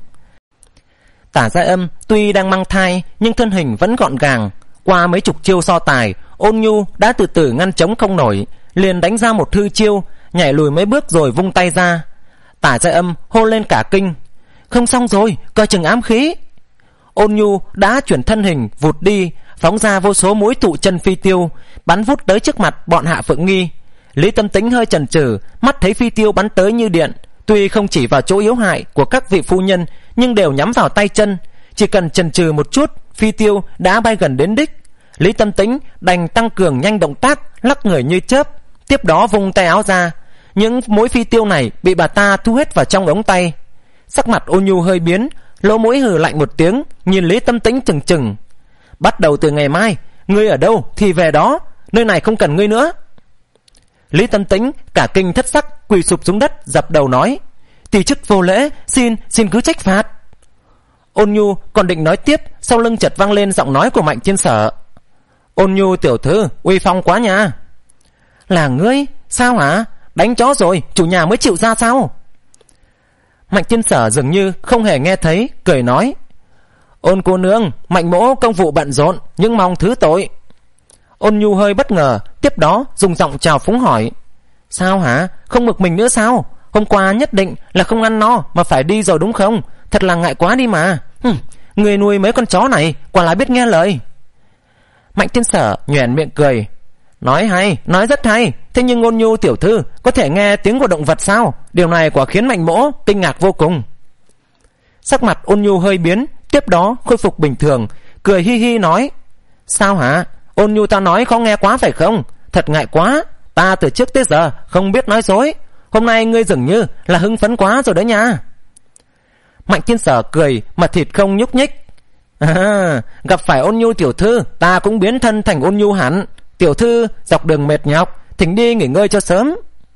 Tả Gia Âm tuy đang mang thai nhưng thân hình vẫn gọn gàng. Qua mấy chục chiêu so tài, Ôn Nhu đã từ từ ngăn chống không nổi, liền đánh ra một thư chiêu, nhảy lùi mấy bước rồi vung tay ra. Tả Gia Âm hô lên cả kinh: không xong rồi, coi chừng ám khí. Ôn Nhu đã chuyển thân hình vụt đi, phóng ra vô số mũi tụ chân phi tiêu, bắn vút tới trước mặt bọn Hạ Phượng Nghi. Lý Tâm Tĩnh hơi chần chừ, mắt thấy phi tiêu bắn tới như điện, tuy không chỉ vào chỗ yếu hại của các vị phu nhân nhưng đều nhắm vào tay chân. Chỉ cần chần chừ một chút, phi tiêu đã bay gần đến đích. Lý Tâm Tĩnh đành tăng cường nhanh động tác, lắc người như chớp, tiếp đó vung tay áo ra. Những mũi phi tiêu này bị bà ta thu hết vào trong ống tay. Sắc mặt Ôn Nhu hơi biến, lỗ mũi hừ lạnh một tiếng, nhìn Lý Tâm Tĩnh chừng chừng: bắt đầu từ ngày mai, ngươi ở đâu thì về đó, nơi này không cần ngươi nữa. Lý Tâm Tĩnh cả kinh thất sắc, quỳ sụp xuống đất dập đầu nói: tỷ chức vô lễ, xin xin cứ trách phạt. Ôn Nhu còn định nói tiếp, sau lưng chợt vang lên giọng nói của Mạnh Thiên Sở. Ôn Nhu tiểu thư, uy phong quá nha. Là ngươi? Sao hả? Đánh chó rồi, chủ nhà mới chịu ra sao? Mạnh Thiên Sở dường như không hề nghe thấy, cười nói. Ôn cô nương, Mạnh mỗ công vụ bận rộn, nhưng mong thứ tội. Ôn Nhu hơi bất ngờ, tiếp đó dùng giọng chào phúng hỏi. Sao hả? Không bực mình nữa sao? Hôm qua nhất định là không ăn no mà phải đi rồi đúng không? Thật là ngại quá đi mà. Hừm, người nuôi mấy con chó này quả là biết nghe lời. Mạnh Thiên Sở nhoẻn miệng cười. Nói hay, nói rất hay. Thế nhưng Ôn Nhu tiểu thư có thể nghe tiếng của động vật sao? Điều này quả khiến Mạnh mỗ kinh ngạc vô cùng. Sắc mặt Ôn Nhu hơi biến, tiếp đó khôi phục bình thường, cười hi hi nói. Sao hả? Ôn Nhu ta nói khó nghe quá phải không? Thật ngại quá. Ta từ trước tới giờ không biết nói dối. Hôm nay ngươi dường như là hưng phấn quá rồi đấy nha. Mạnh Thiên Sở cười mà thịt không nhúc nhích. À, gặp phải Ôn Nhu tiểu thư, ta cũng biến thân thành Ôn Nhu hẳn. Tiểu thư dọc đường mệt nhọc, thỉnh đi nghỉ ngơi cho sớm.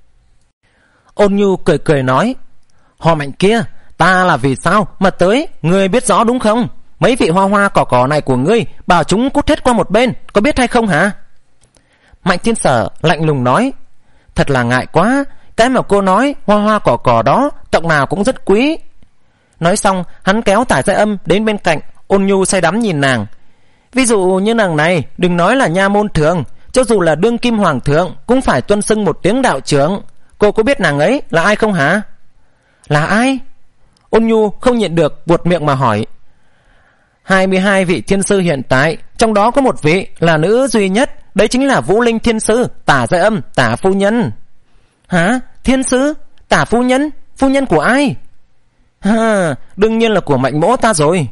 Ôn Nhu cười cười nói. Họ Mạnh kia, ta là vì sao mà tới, ngươi biết rõ đúng không? Mấy vị hoa hoa cỏ cỏ này của ngươi bảo chúng cút hết qua một bên, có biết hay không hả? Mạnh Thiên Sở lạnh lùng nói. Thật là ngại quá. Cái mà cô nói hoa hoa cỏ cỏ đó tộc nào cũng rất quý. Nói xong hắn kéo Tả Giai Âm đến bên cạnh. Ôn Nhu say đắm nhìn nàng. Ví dụ như nàng này, đừng nói là nha môn thường, cho dù là đương kim hoàng thượng cũng phải tuân xưng một tiếng đạo trưởng. Cô có biết nàng ấy là ai không hả? Là ai? Ôn Nhu không nhịn được buột miệng mà hỏi. hai mươi hai vị thiên sư hiện tại, trong đó có một vị là nữ duy nhất, đấy chính là Vũ Linh thiên sư Tả Giai Âm, Tả phu nhân. Hả? Thiên sư? Tả phu nhân? Phu nhân của ai? Ha, đương nhiên là của Mạnh mỗ ta rồi.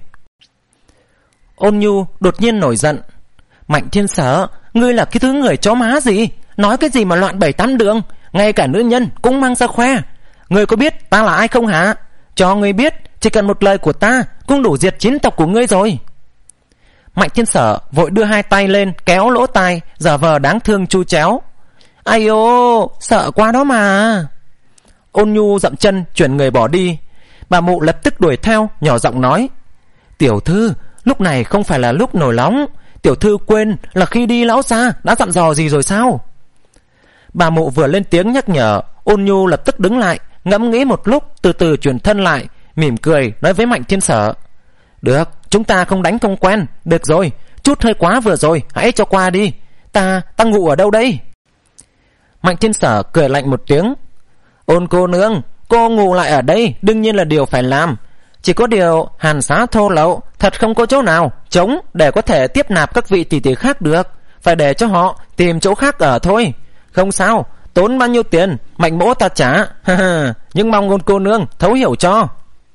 Ôn Nhu đột nhiên nổi giận. Mạnh Thiên Sở, ngươi là cái thứ người chó má gì? Nói cái gì mà loạn bảy tám đường, ngay cả nữ nhân cũng mang ra khoe. Ngươi có biết ta là ai không hả? Cho ngươi biết, chỉ cần một lời của ta cũng đủ diệt chín tộc của ngươi rồi. Mạnh Thiên Sở vội đưa hai tay lên kéo lỗ tai, giả vờ đáng thương chu chéo. Ai ô, sợ quá đó mà. Ôn Nhu dậm chân chuyển người bỏ đi. Bà mụ lập tức đuổi theo, nhỏ giọng nói. Tiểu thư, lúc này không phải là lúc nổi nóng. Tiểu thư quên là khi đi lão gia đã dặn dò gì rồi sao? Bà mụ vừa lên tiếng nhắc nhở, Ôn Nhu lập tức đứng lại, ngẫm nghĩ một lúc, từ từ chuyển thân lại, mỉm cười nói với Mạnh Thiên Sở. Được, chúng ta không đánh không quen. Được rồi, chút hơi quá vừa rồi, hãy cho qua đi. Ta, ta ngủ ở đâu đây? Mạnh Thiên Sở cười lạnh một tiếng. Ôn cô nương, cô ngủ lại ở đây đương nhiên là điều phải làm. Chỉ có điều hàn xá thô lậu, thật không có chỗ nào trống để có thể tiếp nạp các vị tỷ tỷ khác được. Phải để cho họ tìm chỗ khác ở thôi. Không sao, tốn bao nhiêu tiền Mạnh mỗ ta trả. Nhưng mong ôn cô nương thấu hiểu cho.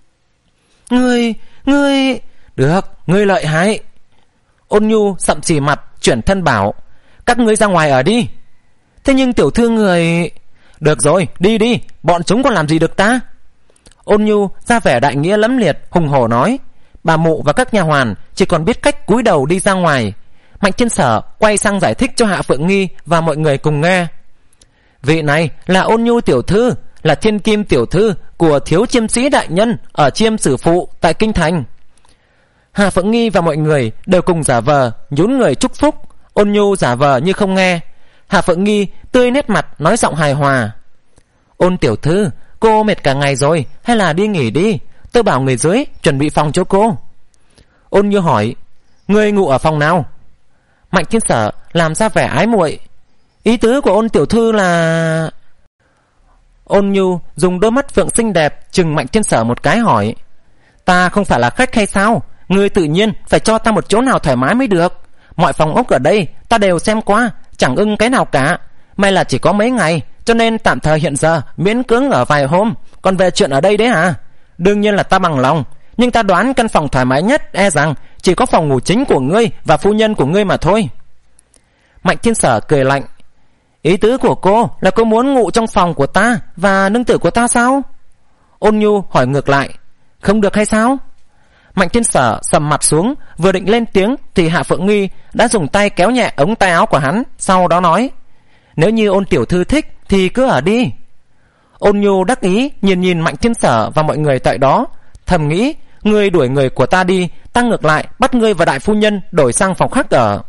Ngươi, ngươi... Được, ngươi lợi hại. Ôn Nhu sậm xì mặt chuyển thân bảo. Các ngươi ra ngoài ở đi. Thế nhưng tiểu thư người... Được rồi, đi đi, bọn chúng còn làm gì được ta? Ôn Nhu ra vẻ đại nghĩa lẫm liệt, hùng hổ nói. Bà mụ và các nha hoàn chỉ còn biết cách cúi đầu đi ra ngoài. Mạnh Thiên Sở quay sang giải thích cho Hạ Phượng Nghi và mọi người cùng nghe. Vị này là Ôn Nhu tiểu thư, là thiên kim tiểu thư của thiếu chiêm sĩ đại nhân ở Chiêm Sử Phụ tại Kinh Thành. Hạ Phượng Nghi và mọi người đều cùng giả vờ nhún người chúc phúc. Ôn Nhu giả vờ như không nghe. Hạ Phượng Nghi tươi nét mặt nói giọng hài hòa. Ôn tiểu thư, cô mệt cả ngày rồi, hay là đi nghỉ đi. Tôi bảo người dưới chuẩn bị phòng cho cô. Ôn Nhu hỏi. Ngươi ngủ ở phòng nào? Mạnh Thiên Sở làm ra vẻ ái muội. Ý tứ của Ôn tiểu thư là... Ôn Nhu dùng đôi mắt phượng xinh đẹp chừng Mạnh Thiên Sở một cái hỏi. Ta không phải là khách hay sao? Ngươi tự nhiên phải cho ta một chỗ nào thoải mái mới được. Mọi phòng ốc ở đây ta đều xem qua, chẳng ưng cái nào cả. May là chỉ có mấy ngày, cho nên tạm thời hiện giờ miễn cưỡng ở vài hôm. Còn về chuyện ở đây đấy hả? Đương nhiên là ta bằng lòng, nhưng ta đoán căn phòng thoải mái nhất e rằng chỉ có phòng ngủ chính của ngươi và phu nhân của ngươi mà thôi. Mạnh Thiên Sở cười lạnh. Ý tứ của cô là cô muốn ngủ trong phòng của ta và nương tử của ta sao? Ôn Nhu hỏi ngược lại. Không được hay sao? Mạnh Thiên Sở sầm mặt xuống, vừa định lên tiếng thì Hạ Phượng Nghi đã dùng tay kéo nhẹ ống tay áo của hắn, sau đó nói. Nếu như Ôn tiểu thư thích thì cứ ở đi. Ôn Nhu đắc ý nhìn nhìn Mạnh Thiên Sở và mọi người tại đó, thầm nghĩ Ngươi đuổi người của ta đi, ta ngược lại bắt ngươi và đại phu nhân đổi sang phòng khác ở.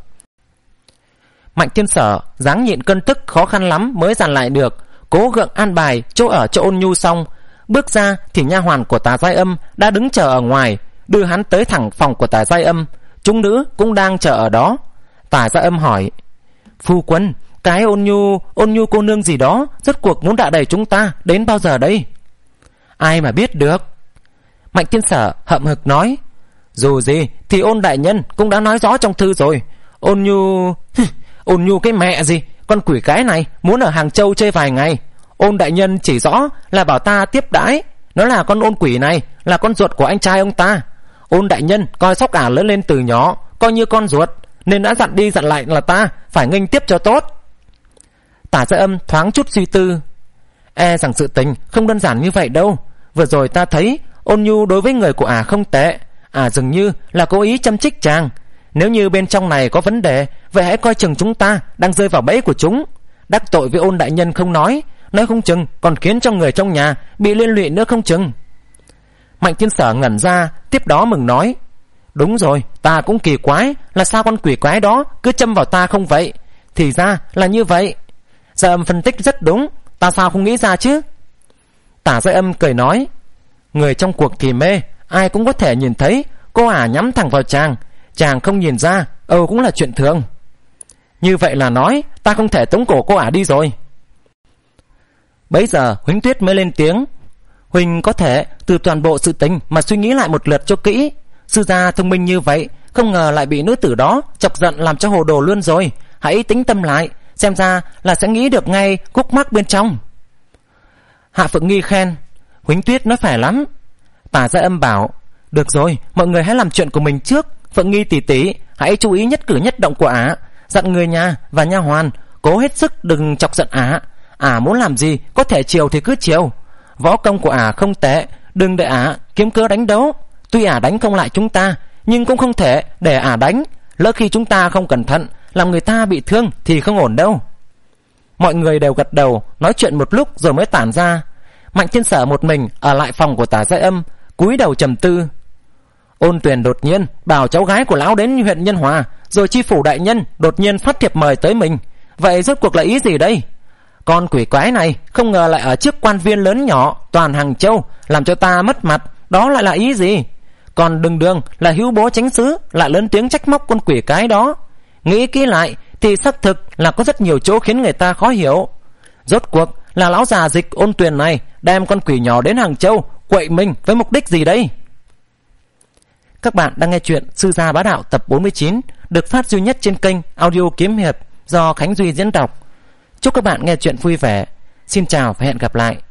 Mạnh Thiên Sở dáng nhịn cơn tức khó khăn lắm mới dàn lại được, cố gượng an bài chỗ ở cho Ôn Nhu xong, bước ra thì nha hoàn của Tà Giai Âm đã đứng chờ ở ngoài, đưa hắn tới thẳng phòng của Tà Giai Âm. Chúng nữ cũng đang chờ ở đó. Tà Giai Âm hỏi: Phu quân, cái Ôn Nhu, Ôn Nhu cô nương gì đó rốt cuộc muốn đạ đẩy chúng ta đến bao giờ đây? Ai mà biết được. Mạnh Thiên Sở hậm hực nói: Dù gì thì Ôn đại nhân cũng đã nói rõ trong thư rồi. Ôn Nhu... Ôn Nhu cái mẹ gì, con quỷ cái này muốn ở Hàng Châu chơi vài ngày. Ôn đại nhân chỉ rõ là bảo ta tiếp đãi. Nó là con ôn quỷ này là con ruột của anh trai ông ta. Ôn đại nhân coi Sóc Ả lớn lên từ nhỏ coi như con ruột, nên đã dặn đi dặn lại là ta phải nghênh tiếp cho tốt. Tả Giai Âm thoáng chút suy tư: E rằng sự tình không đơn giản như vậy đâu. Vừa rồi ta thấy Ôn Nhu đối với người của Ả không tệ, Ả dường như là cố ý châm chích chàng. Nếu như bên trong này có vấn đề, vậy hãy coi chừng chúng ta đang rơi vào bẫy của chúng. Đắc tội với Ôn đại nhân không nói, nói không chừng còn khiến cho người trong nhà bị liên lụy nữa không chừng. Mạnh Thiên Sở ngẩn ra, tiếp đó mừng nói: Đúng rồi, ta cũng kỳ quái là sao con quỷ quái đó cứ châm vào ta không vậy. Thì ra là như vậy. Giai Âm phân tích rất đúng, ta sao không nghĩ ra chứ? Tả Giai Âm cười nói: Người trong cuộc thì mê, ai cũng có thể nhìn thấy cô Ả nhắm thẳng vào chàng, chàng không nhìn ra, âu cũng là chuyện thường. Như vậy là nói ta không thể tống cổ cô Ả đi rồi. Bấy giờ Huỳnh Tuyết mới lên tiếng: Huỳnh có thể từ toàn bộ sự tình mà suy nghĩ lại một lượt cho kỹ. Sư gia thông minh như vậy, không ngờ lại bị nữ tử đó chọc giận làm cho hồ đồ luôn rồi. Hãy tính tâm lại, xem ra là sẽ nghĩ được ngay khúc mắc bên trong. Hạ Phượng Nghi khen: Huỳnh Tuyết nói phải lắm. Tả Giai Âm bảo: Được rồi, mọi người hãy làm chuyện của mình trước. Phượng Nghi tỷ tỷ hãy chú ý nhất cử nhất động của Ả, dặn người nhà và nha hoàn cố hết sức đừng chọc giận Ả. Ả muốn làm gì có thể chiều thì cứ chiều. Võ công của Ả không tệ, đừng để Ả kiếm cớ đánh đấu. Tuy Ả đánh không lại chúng ta, nhưng cũng không thể để Ả đánh. Lỡ khi chúng ta không cẩn thận làm người ta bị thương thì không ổn đâu. Mọi người đều gật đầu, nói chuyện một lúc rồi mới tản ra. Mạnh Thiên Sở một mình ở lại phòng của Tả Giai Âm, cúi đầu trầm tư. Ôn Tuyền đột nhiên bảo cháu gái của lão đến huyện Nhân Hòa, rồi chi phủ đại nhân đột nhiên phát thiệp mời tới mình. Vậy rốt cuộc là ý gì đây? Con quỷ quái này không ngờ lại ở trước quan viên lớn nhỏ toàn Hàng Châu, làm cho ta mất mặt, đó lại là ý gì? Còn Đường Đường là hữu bố chánh sứ lại lớn tiếng trách móc con quỷ cái đó. Nghĩ kỹ lại thì xác thực là có rất nhiều chỗ khiến người ta khó hiểu. Rốt cuộc là lão già Dịch Ôn Tuyền này đem con quỷ nhỏ đến Hàng Châu quậy mình với mục đích gì đây? Các bạn đang nghe chuyện Sư Gia Bá Đạo tập bốn mươi chín, được phát duy nhất trên kênh Audio Kiếm Hiệp do Khánh Duy diễn đọc. Chúc các bạn nghe chuyện vui vẻ. Xin chào và hẹn gặp lại.